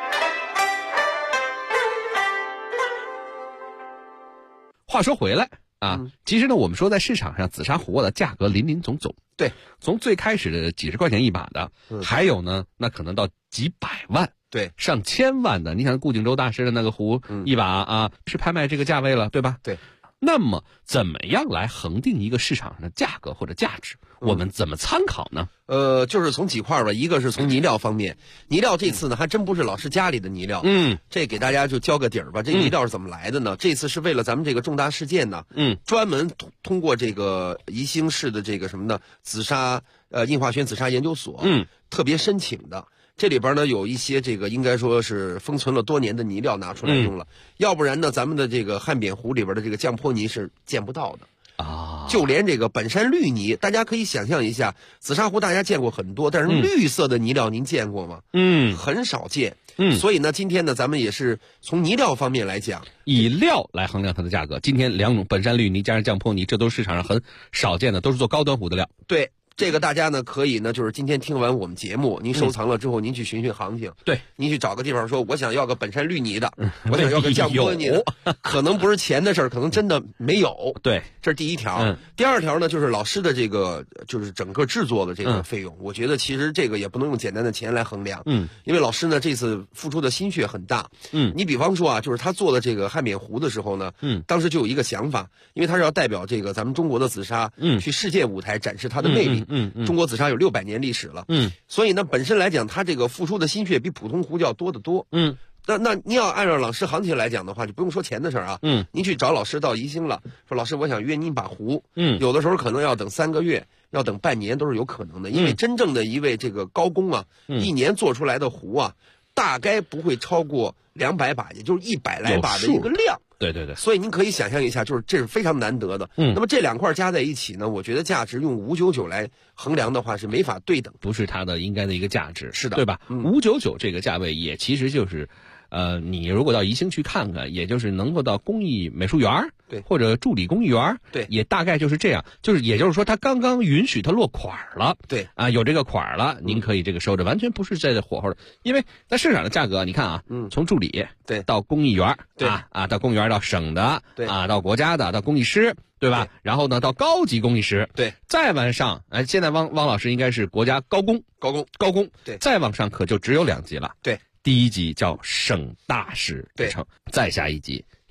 S12: 话说回来啊，其实呢，我们说在市场上紫砂壶的价格林林总总，
S13: 对，
S12: 从最开始的几十块钱1把的，还有呢，那可能到几百万，
S13: 对，
S12: 上千万的。你想顾景舟大师的那个壶1把啊，是拍卖这个价位了，对吧？
S13: 对。
S12: 那么，怎么样来恒定一个市场上的价格或者价值？我们怎么参考呢？
S13: 就是从几块吧，一个是从泥料方面，泥料这次呢还真不是老师家里的泥料，这给大家就交个底儿吧。这泥料是怎么来的呢？这次是为了咱们这个重大事件呢，专门通过这个宜兴市的这个什么呢，紫砂印化轩紫砂研究所，特别申请的。这里边呢有一些这个应该说是封存了多年的泥料拿出来用了，要不然呢咱们的这个汉扁壶里边的这个降坡泥是见不到的啊。就连这个本山绿泥，大家可以想象一下，紫砂壶大家见过很多，但是绿色的泥料您见过吗？很少见。所以呢，今天呢咱们也是从泥料方面来讲，
S12: 以料来衡量它的价格。今天2种本山绿泥加上降坡泥，这都是市场上很少见的，都是做高端壶的料。
S13: 对。这个大家呢可以呢，就是今天听完我们节目，您收藏了之后，您去寻寻行情。
S12: 对，
S13: 您去找个地方说，我想要个本山绿泥的，我想要个降坡泥的，可能不是钱的事儿，可能真的没有。
S12: 对，
S13: 这是第1条。第2条呢，就是老师的这个就是整个制作的这个费用，我觉得其实这个也不能用简单的钱来衡量。因为老师呢这次付出的心血很大。你比方说啊，就是他做的这个汉扁壶的时候呢，当时就有一个想法，因为他是要代表这个咱们中国的紫砂，去世界舞台展示它的魅力。中国紫砂有600年历史了，所以呢，本身来讲，它这个付出的心血比普通壶就要多得多，那你要按照老师行情来讲的话，就不用说钱的事儿啊，您去找老师到宜兴了，说老师我想约您把壶，有的时候可能要等3个月，要等半年都是有可能的，因为真正的一位这个高工啊，1年做出来的壶啊，大概不会超过200把，也就是100来把的一个量。
S12: 对对对，
S13: 所以您可以想象一下，就是这是非常难得的。那么这2块加在一起呢，我觉得价值用599来衡量的话是没法对等，
S12: 不是它的应该的一个价值。
S13: 是的，
S12: 对吧？599这个价位也其实就是。你如果到宜兴去看看，也就是能够到工艺美术园，
S13: 对，
S12: 或者助理工艺园，
S13: 对，
S12: 也大概就是这样，也就是说，它刚刚允许它落款了，
S13: 对，
S12: 啊，有这个款了，您可以这个收着，完全不是在这火候的，因为在市场的价格，你看啊，从助理
S13: 对
S12: 到工艺园，
S13: 对
S12: 啊，到工艺园到省的，
S13: 对
S12: 啊，到国家的，到工艺师。对吧？然后呢，到高级工艺师，
S13: 对，
S12: 再往上，现在汪老师应该是国家高工，
S13: 对，
S12: 再往上可就只有2级了，
S13: 对，
S12: 第1级叫省大师
S13: 对，
S12: 再下1级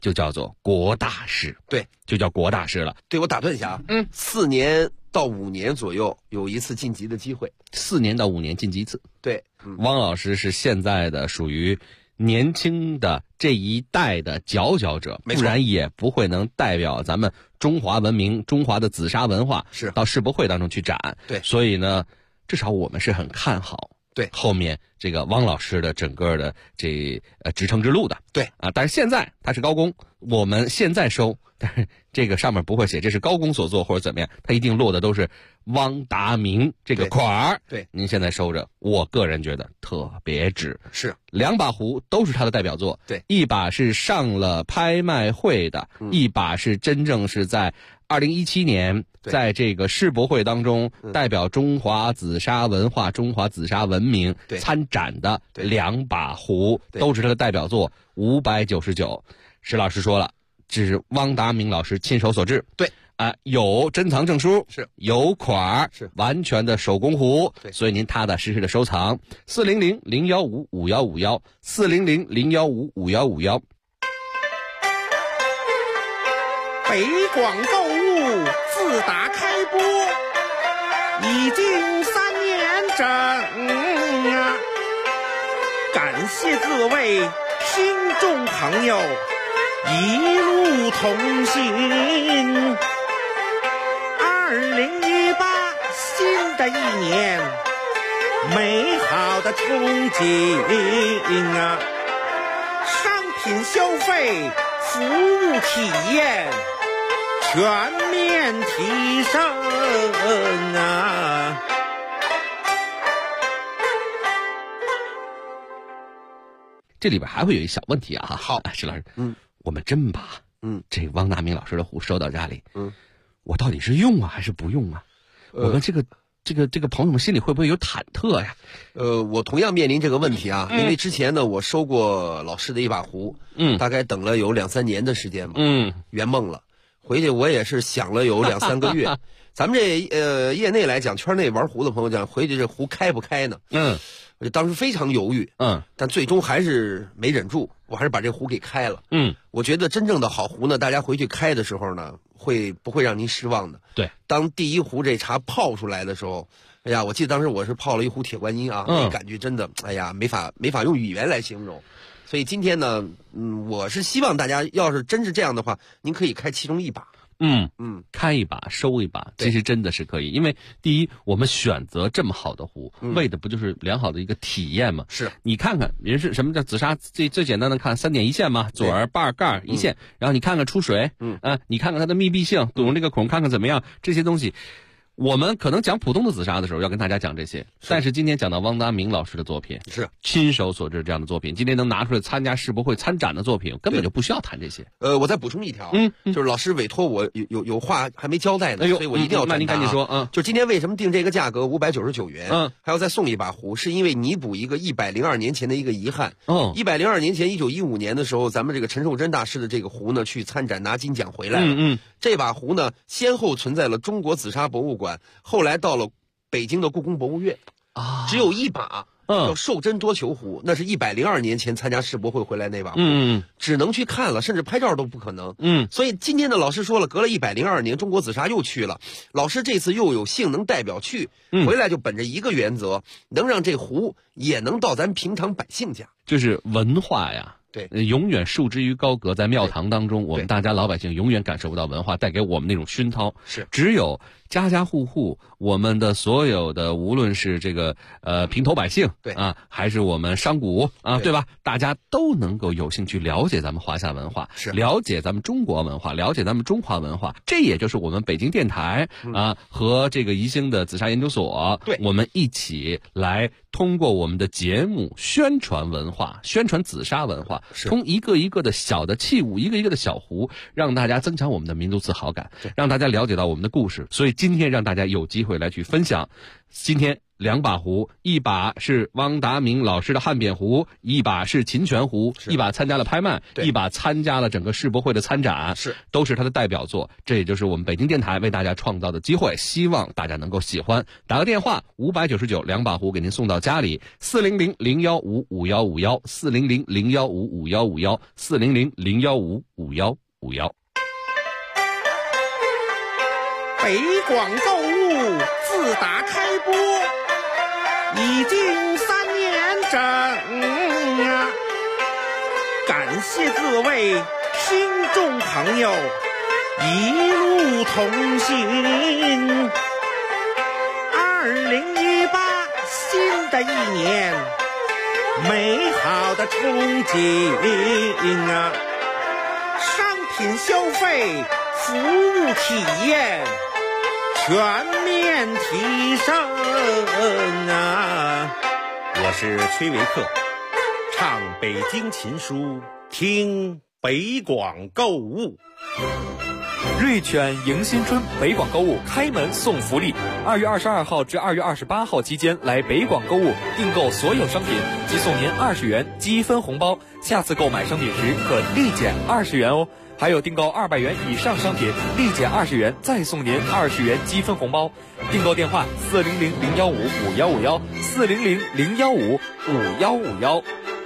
S12: 就叫做国大师。
S13: 对，
S12: 就叫国大师了。
S13: 对，我打断一下啊，4年到5年左右有一次晋级的机会
S12: ，4年到5年晋级一次。
S13: 对，
S12: 汪老师是现在的属于年轻的这一代的佼佼者，不然也不会能代表咱们中华文明、中华的紫砂文化到世博会当中去展。
S13: 对，
S12: 所以呢，至少我们是很看好
S13: 对
S12: 后面这个汪老师的整个的这职称之路的。
S13: 对
S12: 啊，但是现在他是高工，我们现在收，但是这个上面不会写这是高工所做或者怎么样，他一定落的都是汪达明这个款儿。
S13: 对，
S12: 您现在收着，我个人觉得特别值。
S13: 是
S12: 2把壶都是他的代表作。
S13: 对，
S12: 一把是上了拍卖会的，一把是真正是在2017年在这个世博会当中代表中华紫砂文化、中华紫砂文明参展的2把壶，都是他的代表作，599。石老师说了，这是汪达明老师亲手所制。
S13: 对
S12: 有珍藏证书，
S13: 是
S12: 有款儿，
S13: 是
S12: 完全的手工壶，所以您踏踏实实的收藏。400-015-5151，400-015-5151。
S11: 北广购物自打开播已经3年整啊！感谢各位听众朋友一路同行。2018新的一年，美好的憧憬啊！商品消费、服务体验全面提升啊！
S12: 这里边还会有一小问题啊！
S13: 好，
S12: 石老师，我们真把这汪达明老师的壶收到家里，我到底是用啊还是不用啊？我们这个朋友们心里会不会有忐忑呀？
S13: 我同样面临这个问题啊，因为之前呢，我收过老师的一把壶，大概等了有2-3年的时间吧，圆梦了。回去我也是想了有2-3个月。咱们这业内来讲，圈内玩壶的朋友讲，回去这壶开不开呢？我就当时非常犹豫，但最终还是没忍住，我还是把这壶给开了。我觉得真正的好壶呢，大家回去开的时候呢，不会让您失望的。
S12: 对，
S13: 当第一壶这茶泡出来的时候，哎呀，我记得当时我是泡了一壶铁观音啊，那感觉真的，哎呀，没法用语言来形容。所以今天呢，我是希望大家要是真是这样的话，您可以开其中一把。
S12: 开一把收一把，其实真的是可以。因为第一，我们选择这么好的壶，为的不就是良好的一个体验吗？
S13: 是
S12: 你看看人是什么叫紫砂，最简单的看3点一线嘛，嘴儿、把儿、盖儿一线，然后你看看出水，你看看它的密闭性，堵上这个孔看看怎么样，这些东西。我们可能讲普通的紫砂的时候要跟大家讲这些，但是今天讲到汪达明老师的作品，
S13: 是
S12: 亲手所制这样的作品，今天能拿出来参加世博会参展的作品，根本就不需要谈这些。
S13: 我再补充一条，就是老师委托我有话还没交代呢，所以我一定要
S12: 那您赶紧说，
S13: 就今天为什么定这个价格599元，还要再送一把壶，是因为弥补一个102年前的一个遗憾。102年前1915年的时候，咱们这个陈寿珍大师的这个壶呢，去参展拿金奖回来了。这把壶呢，先后存在了中国紫砂博物馆，后来到了北京的故宫博物院，只有一把叫寿珍多球壶，那是102年前参加世博会回来那把壶，只能去看了，甚至拍照都不可能。所以今天的老师说了，隔了102年，中国紫砂又去了，老师这次又有幸能代表去，回来就本着一个原则，能让这壶也能到咱平常百姓家，
S12: 就是文化呀。
S13: 对，
S12: 永远束之于高阁，在庙堂当中，我们大家老百姓永远感受不到文化带给我们那种熏陶。
S13: 是，
S12: 只有家家户户，我们的所有的，无论是这个平头百姓，
S13: 对
S12: 啊，还是我们商贾啊，对吧？大家都能够有兴趣了解咱们华夏文化，
S13: 是
S12: 了解咱们中国文化，了解咱们中华文化。这也就是我们北京电台啊和这个宜兴的紫砂研究所，
S13: 对，
S12: 我们一起来通过我们的节目宣传文化，宣传紫砂文化。从一个一个的小的器物，一个一个的小壶，让大家增强我们的民族自豪感，让大家了解到我们的故事。所以今天让大家有机会来去分享，今天 2把壶，一把是汪达明老师的汉扁壶，一把是秦泉壶，一把参加了拍卖，一把参加了整个世博会的参展，都是他的代表作。这也就是我们北京电台为大家创造的机会，希望大家能够喜欢。打个电话599 2把壶给您送到家里，400-015-5151 400-015-5151 400-015-5151。
S11: 北广购物自打开播已经3年整啊，感谢各位听众朋友一路同行。2018新的一年，美好的憧憬啊，商品消费服务体验全面提升啊！我是崔维克，唱北京琴书，听北广购物。
S10: 瑞犬迎新春北广购物开门送福利，2月22号至2月28号期间来北广购物订购所有商品，即送您20元积分红包，下次购买商品时可立减20元哦。还有订购200元以上商品，立减20元，再送您20元积分红包。订购电话400-015-5151 400-015-5151。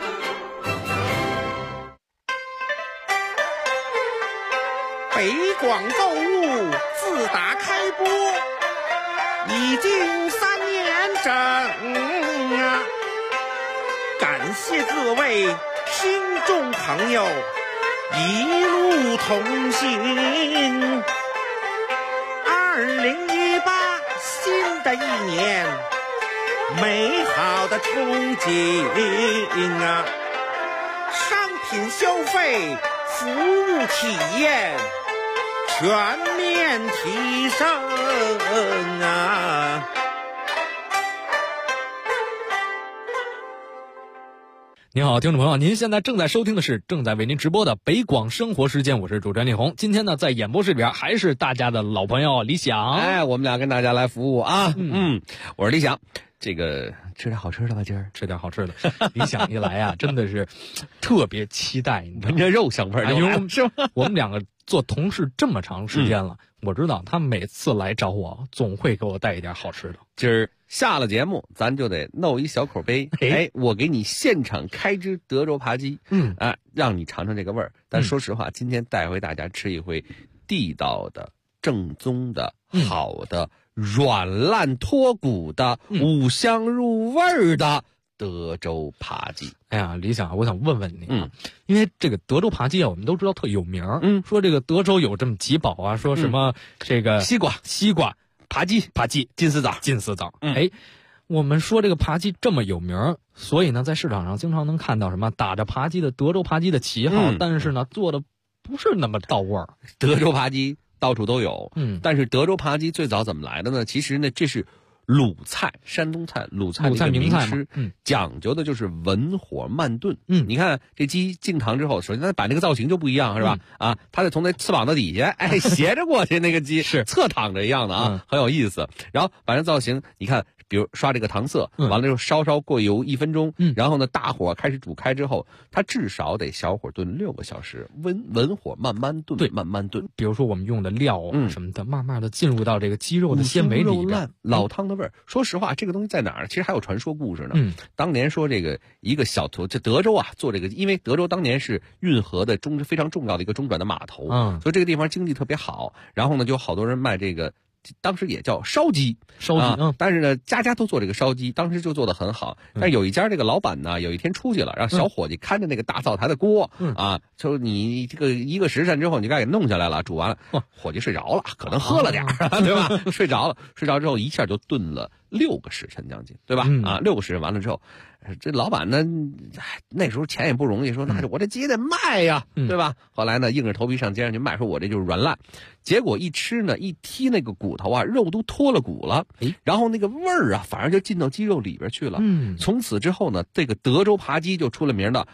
S11: 北广购物自打开播已经3年整啊，感谢各位听众朋友一路同行。2018新的一年，美好的憧憬啊，商品消费服务体验全面提升啊！
S14: 您好，听众朋友，您现在正在收听的是正在为您直播的北广生活时间，我是主持人李红。今天呢，在演播室里边还是大家的老朋友李想，
S12: 我们俩跟大家来服务啊。我是李想。这个吃点好吃的吧，今儿
S14: 吃点好吃的。李想一来啊，真的是特别期待，你知道吗？
S12: 闻着肉香味儿，
S14: 是吗？我们两个做同事这么长时间了，我知道他每次来找我，总会给我带一点好吃的。
S12: 今儿下了节目，咱就得弄一小口杯，我给你现场开只德州扒鸡，让你尝尝这个味儿。但说实话，今天带回大家吃一回地道的、正宗的、好的。软烂脱骨的、五香入味的德州扒鸡。
S14: 哎呀，李想，我想问问你啊，因为这个德州扒鸡啊，我们都知道特有名说这个德州有这么几宝啊，说什么这个
S12: 西瓜、
S14: 扒鸡、金丝枣。我们说这个扒鸡这么有名，所以呢，在市场上经常能看到什么打着扒鸡的德州扒鸡的旗号，但是呢，做的不是那么到味儿。
S12: 德州扒鸡到处都有，但是德州扒鸡最早怎么来的呢？其实呢，这是鲁菜，山东菜，鲁菜的一个名吃，讲究的就是文火慢炖。你看这鸡进膛之后，首先它把那个造型就不一样，是吧？它得从那翅膀的底下，斜着过去，那个鸡是侧躺着一样的啊，很有意思。然后把这造型，你看，比如刷这个糖色，完了之后稍稍过油1分钟，然后呢大火开始煮开之后，它至少得小火炖6个小时，文火慢慢炖，对，慢慢炖。
S14: 比如说我们用的料什么的，慢慢的进入到这个鸡肉的纤维里边，
S12: 老汤的味儿。说实话，这个东西在哪儿？其实还有传说故事呢。当年说这个一个小这德州啊，做这个，因为德州当年是运河的非常重要的一个中转的码头，所以这个地方经济特别好。然后呢，就好多人卖这个。当时也叫烧鸡，但是呢，家家都做这个烧鸡，当时就做得很好。但是有一家这个老板呢，有一天出去了，让小伙计看着那个大灶台的锅，说你这个1个时辰之后，你该给弄下来了，煮完了，伙计睡着了，可能喝了点对吧？睡着了，睡着之后一下就炖了6个时辰将近，对吧？6个时辰完了之后，这老板呢，那时候钱也不容易，说那我这鸡得卖呀，对吧？后来呢，硬着头皮上街上去卖，说我这就是软烂。结果一吃呢，一剔那个骨头啊，肉都脱了骨了，然后那个味儿啊，反而就进到鸡肉里边去了。从此之后呢，这个德州扒鸡就出了名的，叫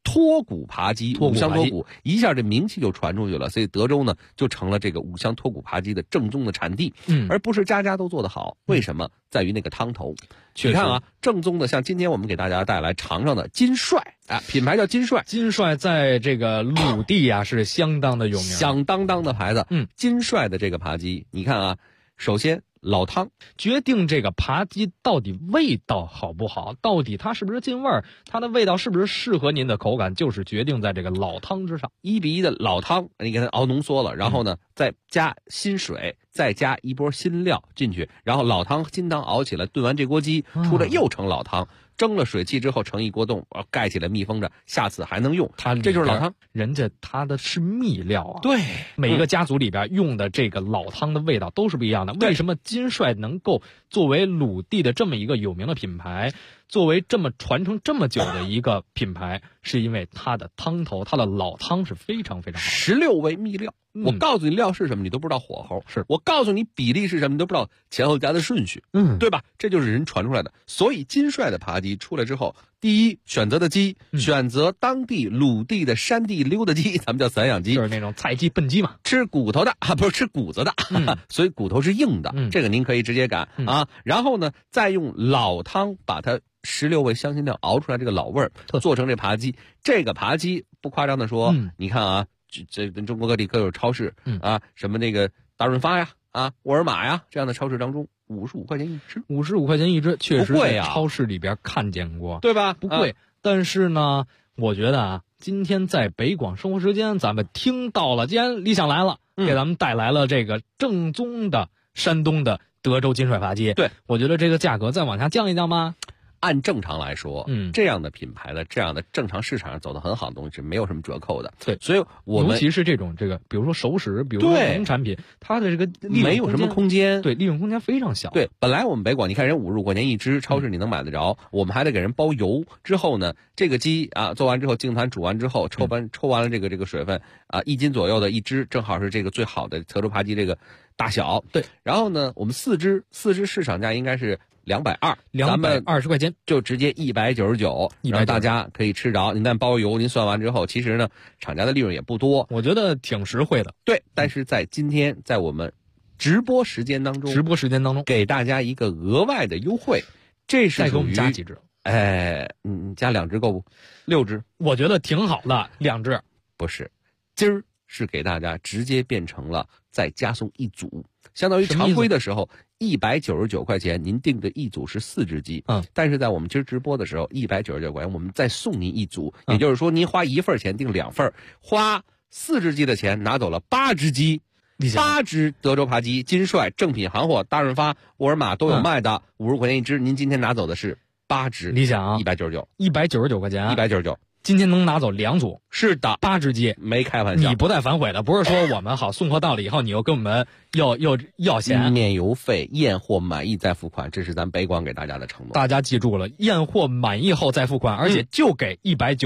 S12: 脱骨扒鸡，五香脱骨，一下这名气就传出去了，所以德州呢就成了这个五香脱骨扒鸡的正宗的产地，而不是家家都做得好。为什么？在于那个汤头。你看啊，正宗的，像今天我们给大家带来尝尝的金帅啊，品牌叫金帅，
S14: 金帅在这个鲁地啊是相当的有名，
S12: 响当当的牌子。金帅的这个扒鸡，你看啊，首先老汤
S14: 决定这个扒鸡到底味道好不好，到底它是不是进味儿，它的味道是不是适合您的口感，就是决定在这个老汤之上。
S12: 1:1的老汤，你给它熬浓缩了，然后呢再加新水，再加一波新料进去，然后老汤金汤熬起来，炖完这锅鸡出来又成老汤。蒸了水汽之后盛一锅冻，盖起来密封着，下次还能用。这就是老汤，
S14: 人家它的是秘料啊。
S12: 对，
S14: 每一个家族里边用的这个老汤的味道都是不一样的。为什么金帅能够作为鲁地的这么一个有名的品牌，作为这么传承这么久的一个品牌，是因为它的汤头，它的老汤是非常非常好。
S12: 16味秘料。我告诉你料是什么，你都不知道火候；是我告诉你比例是什么，你都不知道前后加的顺序，对吧？这就是人传出来的。所以金帅的扒鸡出来之后，第一选择的鸡，选择当地鲁地的山地溜达鸡，咱们叫散养鸡，
S14: 就是那种菜鸡笨鸡嘛，
S12: 吃骨头的不是吃骨子的，所以骨头是硬的，这个您可以直接擀啊。然后呢，再用老汤把它16味香辛料熬出来这个老味儿，做成这扒鸡。这个扒鸡不夸张的说，你看啊。这跟中国各地各有超市啊，什么那个大润发呀、沃尔玛呀这样的超市当中，55块钱一只
S14: ，55块钱一只，确实在超市里边看见过，
S12: 对吧？
S14: 不贵，但是呢，我觉得啊，今天在北广生活时间，咱们听到了，既然理想来了，给咱们带来了这个正宗的山东的德州金帅扒鸡，
S12: 对，
S14: 我觉得这个价格再往下降一降吧。
S12: 按正常来说，这样的品牌的这样的正常市场上走得很好的东西是没有什么折扣的。
S14: 对，
S12: 所以我们
S14: 尤其是这种比如说熟食，比如说农产品，它的这个
S12: 没有什么空间，
S14: 对，利润空间非常小。
S12: 对，本来我们北广你看人55块钱一只，超市你能买得着，我们还得给人包邮。之后呢，这个鸡啊做完之后净坛煮完之后，抽完了这个水分啊，1斤左右的一只，正好是这个最好的德州扒鸡这个大小。
S14: 对，
S12: 然后呢，我们4只市场价应该是220，
S14: 220块钱
S12: 就直接199，让大家可以吃着。您再包邮，您算完之后，其实呢，厂家的利润也不多，
S14: 我觉得挺实惠的。
S12: 对，但是在今天，在我们直播时间当中，给大家一个额外的优惠，这是
S14: 再给我们加几只？
S12: 加2只够不？6只，
S14: 我觉得挺好的，2只
S12: 不是，今儿是给大家直接变成了再加送一组，相当于常规的时候。199块钱，您订的一组是4只鸡，但是在我们今儿直播的时候，199块钱，我们再送您一组，也就是说，您花1份钱订2份，花4只鸡的钱拿走了8只鸡，8只德州扒鸡，金帅正品行货，大润发、沃尔玛都有卖的，50块钱一只，您今天拿走的是8只，
S14: 理想啊
S12: ，199
S14: 块钱
S12: ，199。
S14: 今天能拿走2组，
S12: 是的
S14: ，8只鸡，
S12: 没开玩笑，
S14: 你不带反悔的，不是说我们好送货到了以后，你又跟我们要钱，
S12: 免邮费，验货满意再付款，这是咱北广给大家的承诺。
S14: 大家记住了，验货满意后再付款，而且就给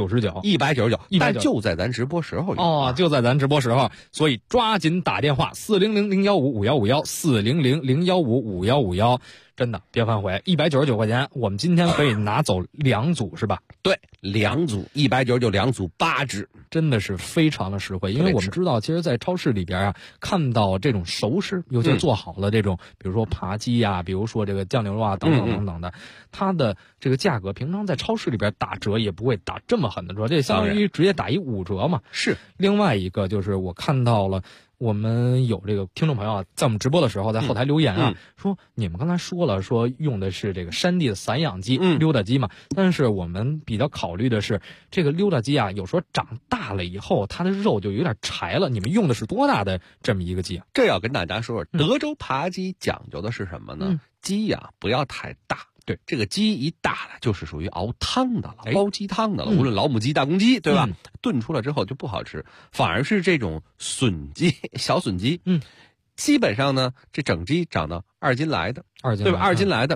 S14: 199，
S12: 但就在咱直播时候
S14: 就在咱直播时候，所以抓紧打电话400-015-5151 400-015-5151。真的别反悔，199块钱，我们今天可以拿走2组，是吧？
S12: 对，2组199，2组8只，
S14: 真的是非常的实惠。因为我们知道，其实，在超市里边啊，看到这种熟食，尤其做好了这种，比如说扒鸡啊，比如说这个酱牛肉啊，等等等等的，它的这个价格，平常在超市里边打折也不会打这么狠的折，这相当于直接打一5折嘛。
S12: 是。
S14: 另外一个就是我看到了。我们有这个听众朋友啊，在我们直播的时候，在后台留言啊，说你们刚才说了，说用的是这个山地的散养鸡、溜达鸡嘛，但是我们比较考虑的是，这个溜达鸡啊，有时候长大了以后，它的肉就有点柴了。你们用的是多大的这么一个鸡啊？
S12: 这要跟大家说，德州扒鸡讲究的是什么呢？鸡呀不要太大。对，这个鸡一大了，就是属于熬汤的了，煲鸡汤的了。无论老母鸡、大公鸡，对吧？炖出来之后就不好吃，反而是这种笋鸡、小笋鸡，基本上呢，这整鸡长到2斤来的，对吧？2斤来的，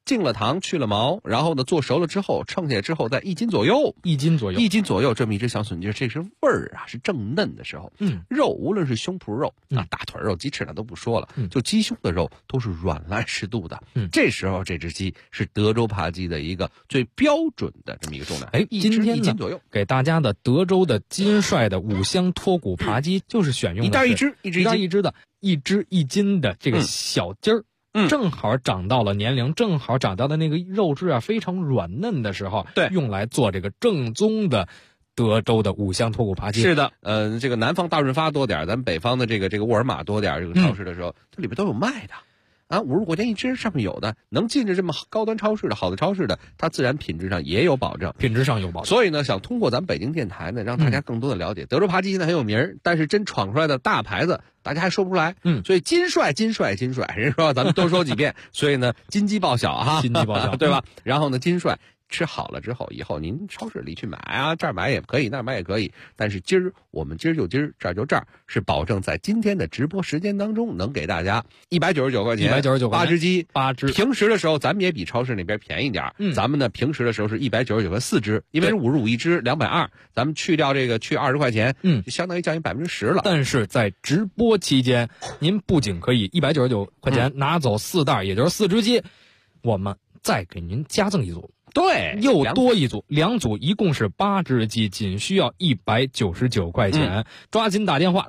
S12: 进了糖去了毛，然后呢做熟了之后称下来之后在1斤左右这么一只小笋鸡，这是味儿啊是正嫩的时候。肉无论是胸脯肉大腿肉鸡翅那都不说了，就鸡胸的肉都是软烂适度的。这时候这只鸡是德州扒鸡的一个最标准的这么一个重量。
S14: 今天
S12: 1斤左右
S14: 给大家的德州的金帅的五香脱骨扒鸡就是选用的
S12: 一只的
S14: 1只1斤的这个小鸡儿。正好长到了年龄，正好长到的那个肉质啊非常软嫩的时候，
S12: 对，
S14: 用来做这个正宗的德州的五香脱骨扒鸡。
S12: 是的，这个南方大润发多点，咱们北方的这个沃尔玛多点，这个超市的时候，这里边都有卖的。50块钱一只，上面有的能进着这么高端超市的好的超市的，它自然品质上也有保证，所以呢，想通过咱们北京电台呢，让大家更多的了解德州扒鸡现在很有名，但是真闯出来的大牌子，大家还说不出来。所以金帅，人说咱们多说几遍，所以呢，金鸡报晓
S14: 金鸡报晓，
S12: 对吧？然后呢，金帅。吃好了之后，以后您超市里去买啊，这儿买也可以，那儿买也可以。但是我们今儿就这儿就这儿，是保证在今天的直播时间当中能给大家199块钱，8只鸡
S14: ，8只。
S12: 平时的时候咱们也比超市那边便宜点，咱们呢平时的时候是199块4只，因为是55一只，220，咱们去掉这个去20块钱，就相当于降低10%了。
S14: 但是在直播期间，您不仅可以199块钱拿走4袋，也就是4只鸡，我们再给您加赠一组。
S12: 对，
S14: 又多一组，2组一共是8只鸡，仅需要199块钱。抓紧打电话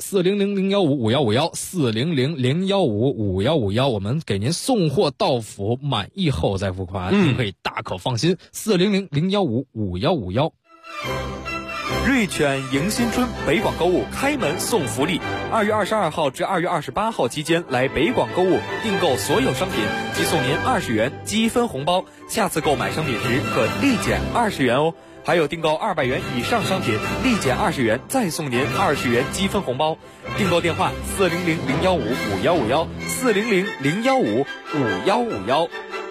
S14: 400-015-5151，400-015-5151，我们给您送货到府，满意后再付款，您可以大可放心。400-015-5151。
S10: 瑞犬迎新春北广购物开门送福利，2月22号至2月28号期间来北广购物订购所有商品，即送您20元积分红包，下次购买商品时可立减20元哦。还有订购200元以上商品，立减20元，再送您20元积分红包。订购电话400-015-5151，400-015-5151。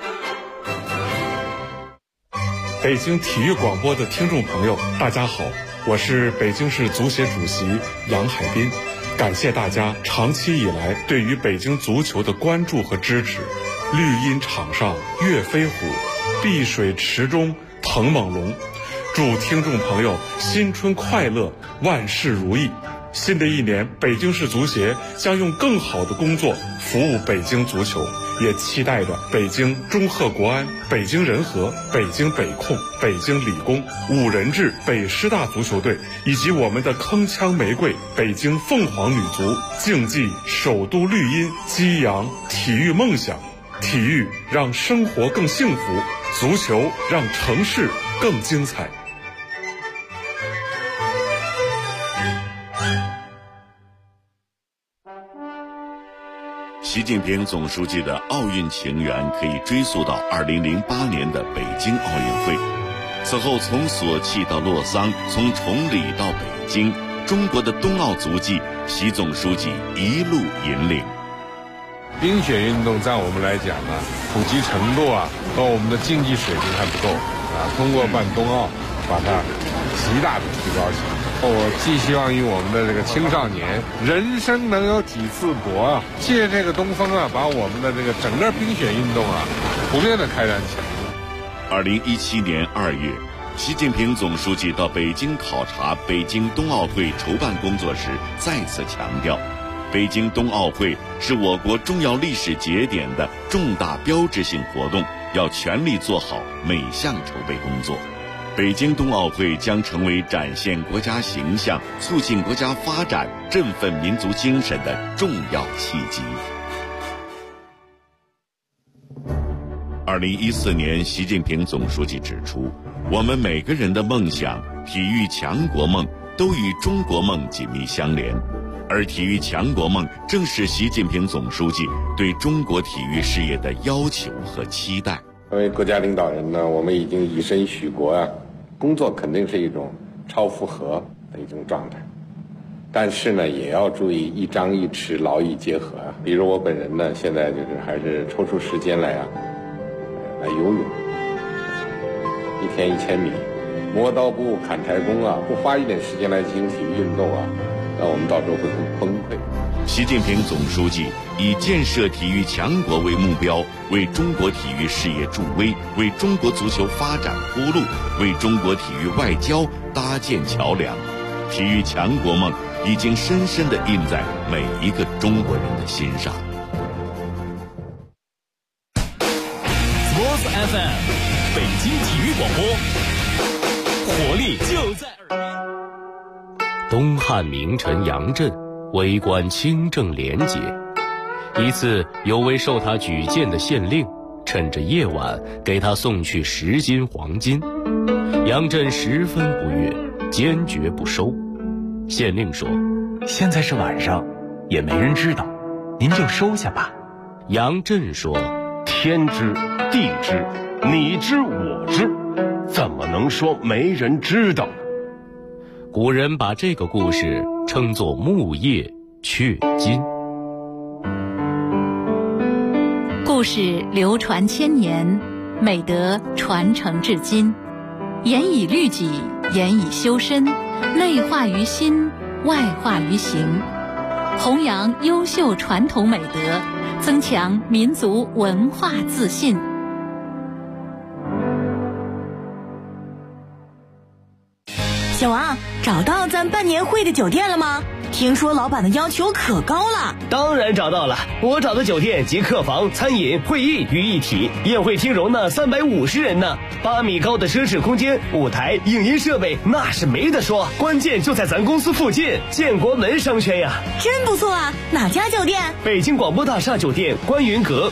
S15: 北京体育广播的听众朋友，大家好，我是北京市足协主席杨海滨，感谢大家长期以来对于北京足球的关注和支持。绿茵场上跃飞虎，碧水池中腾猛龙。祝听众朋友新春快乐，万事如意。新的一年，北京市足协将用更好的工作服务北京足球，也期待着北京中赫国安、北京人和、北京北控、北京理工、5人制北师大足球队，以及我们的铿锵玫瑰北京凤凰女足，竞技首都绿茵，激扬体育梦想。体育让生活更幸福，足球让城市更精彩。
S3: 习近平总书记的奥运情缘可以追溯到2008年的北京奥运会。此后从索契到洛桑，从崇礼到北京，中国的冬奥足迹，习总书记一路引领。
S16: 冰雪运动在我们来讲呢，普及程度和我们的竞技水平还不够通过办冬奥，把它极大的提高起来。我寄希望于我们的这个青少年，人生能有几次搏借这个东风把我们的这个整个冰雪运动普遍的开展起来。
S3: 2017年2月，习近平总书记到北京考察北京冬奥会筹办工作时，再次强调，北京冬奥会是我国重要历史节点的重大标志性活动，要全力做好每项筹备工作。北京冬奥会将成为展现国家形象、促进国家发展、振奋民族精神的重要契机。2014年，习近平总书记指出，我们每个人的梦想、体育强国梦都与中国梦紧密相连，而体育强国梦正是习近平总书记对中国体育事业的要求和期待。
S17: 作为国家领导人呢，我们已经以身许国工作肯定是一种超负荷的一种状态，但是呢，也要注意一张一弛，劳逸结合比如我本人呢，现在还是抽出时间来游泳，1天1000米，磨刀不误砍柴工不花一点时间来进行体育运动那我们到时候会很崩溃。
S3: 习近平总书记以建设体育强国为目标，为中国体育事业助威，为中国足球发展铺路，为中国体育外交搭建桥梁。体育强国梦已经深深地印在每一个中国人的心上。
S18: Sports FM， 北京体育广播，活力就在耳边。东汉名臣杨震为官清正廉洁，一次有位受他举荐的县令趁着夜晚给他送去10斤黄金，杨震十分不悦，坚决不收。县令说：
S19: 现在是晚上，也没人知道，您就收下吧。
S18: 杨震说：
S20: 天知地知，你知我知，怎么能说没人知道呢？
S18: 古人把这个故事称作木叶雀金。
S21: 故事流传千年，美德传承至今，严以律己，严以修身，内化于心，外化于行，弘扬优秀传统美德，增强民族文化自信。
S8: 小王，找到咱办年会的酒店了吗？听说老板的要求可高了。
S22: 当然找到了，我找的酒店集客房、餐饮、会议于一体，宴会厅容纳350人呢，8米高的奢侈空间，舞台、影音设备那是没得说，关键就在咱公司附近，建国门商圈呀。
S8: 真不错啊，哪家酒店？
S22: 北京广播大厦酒店观云阁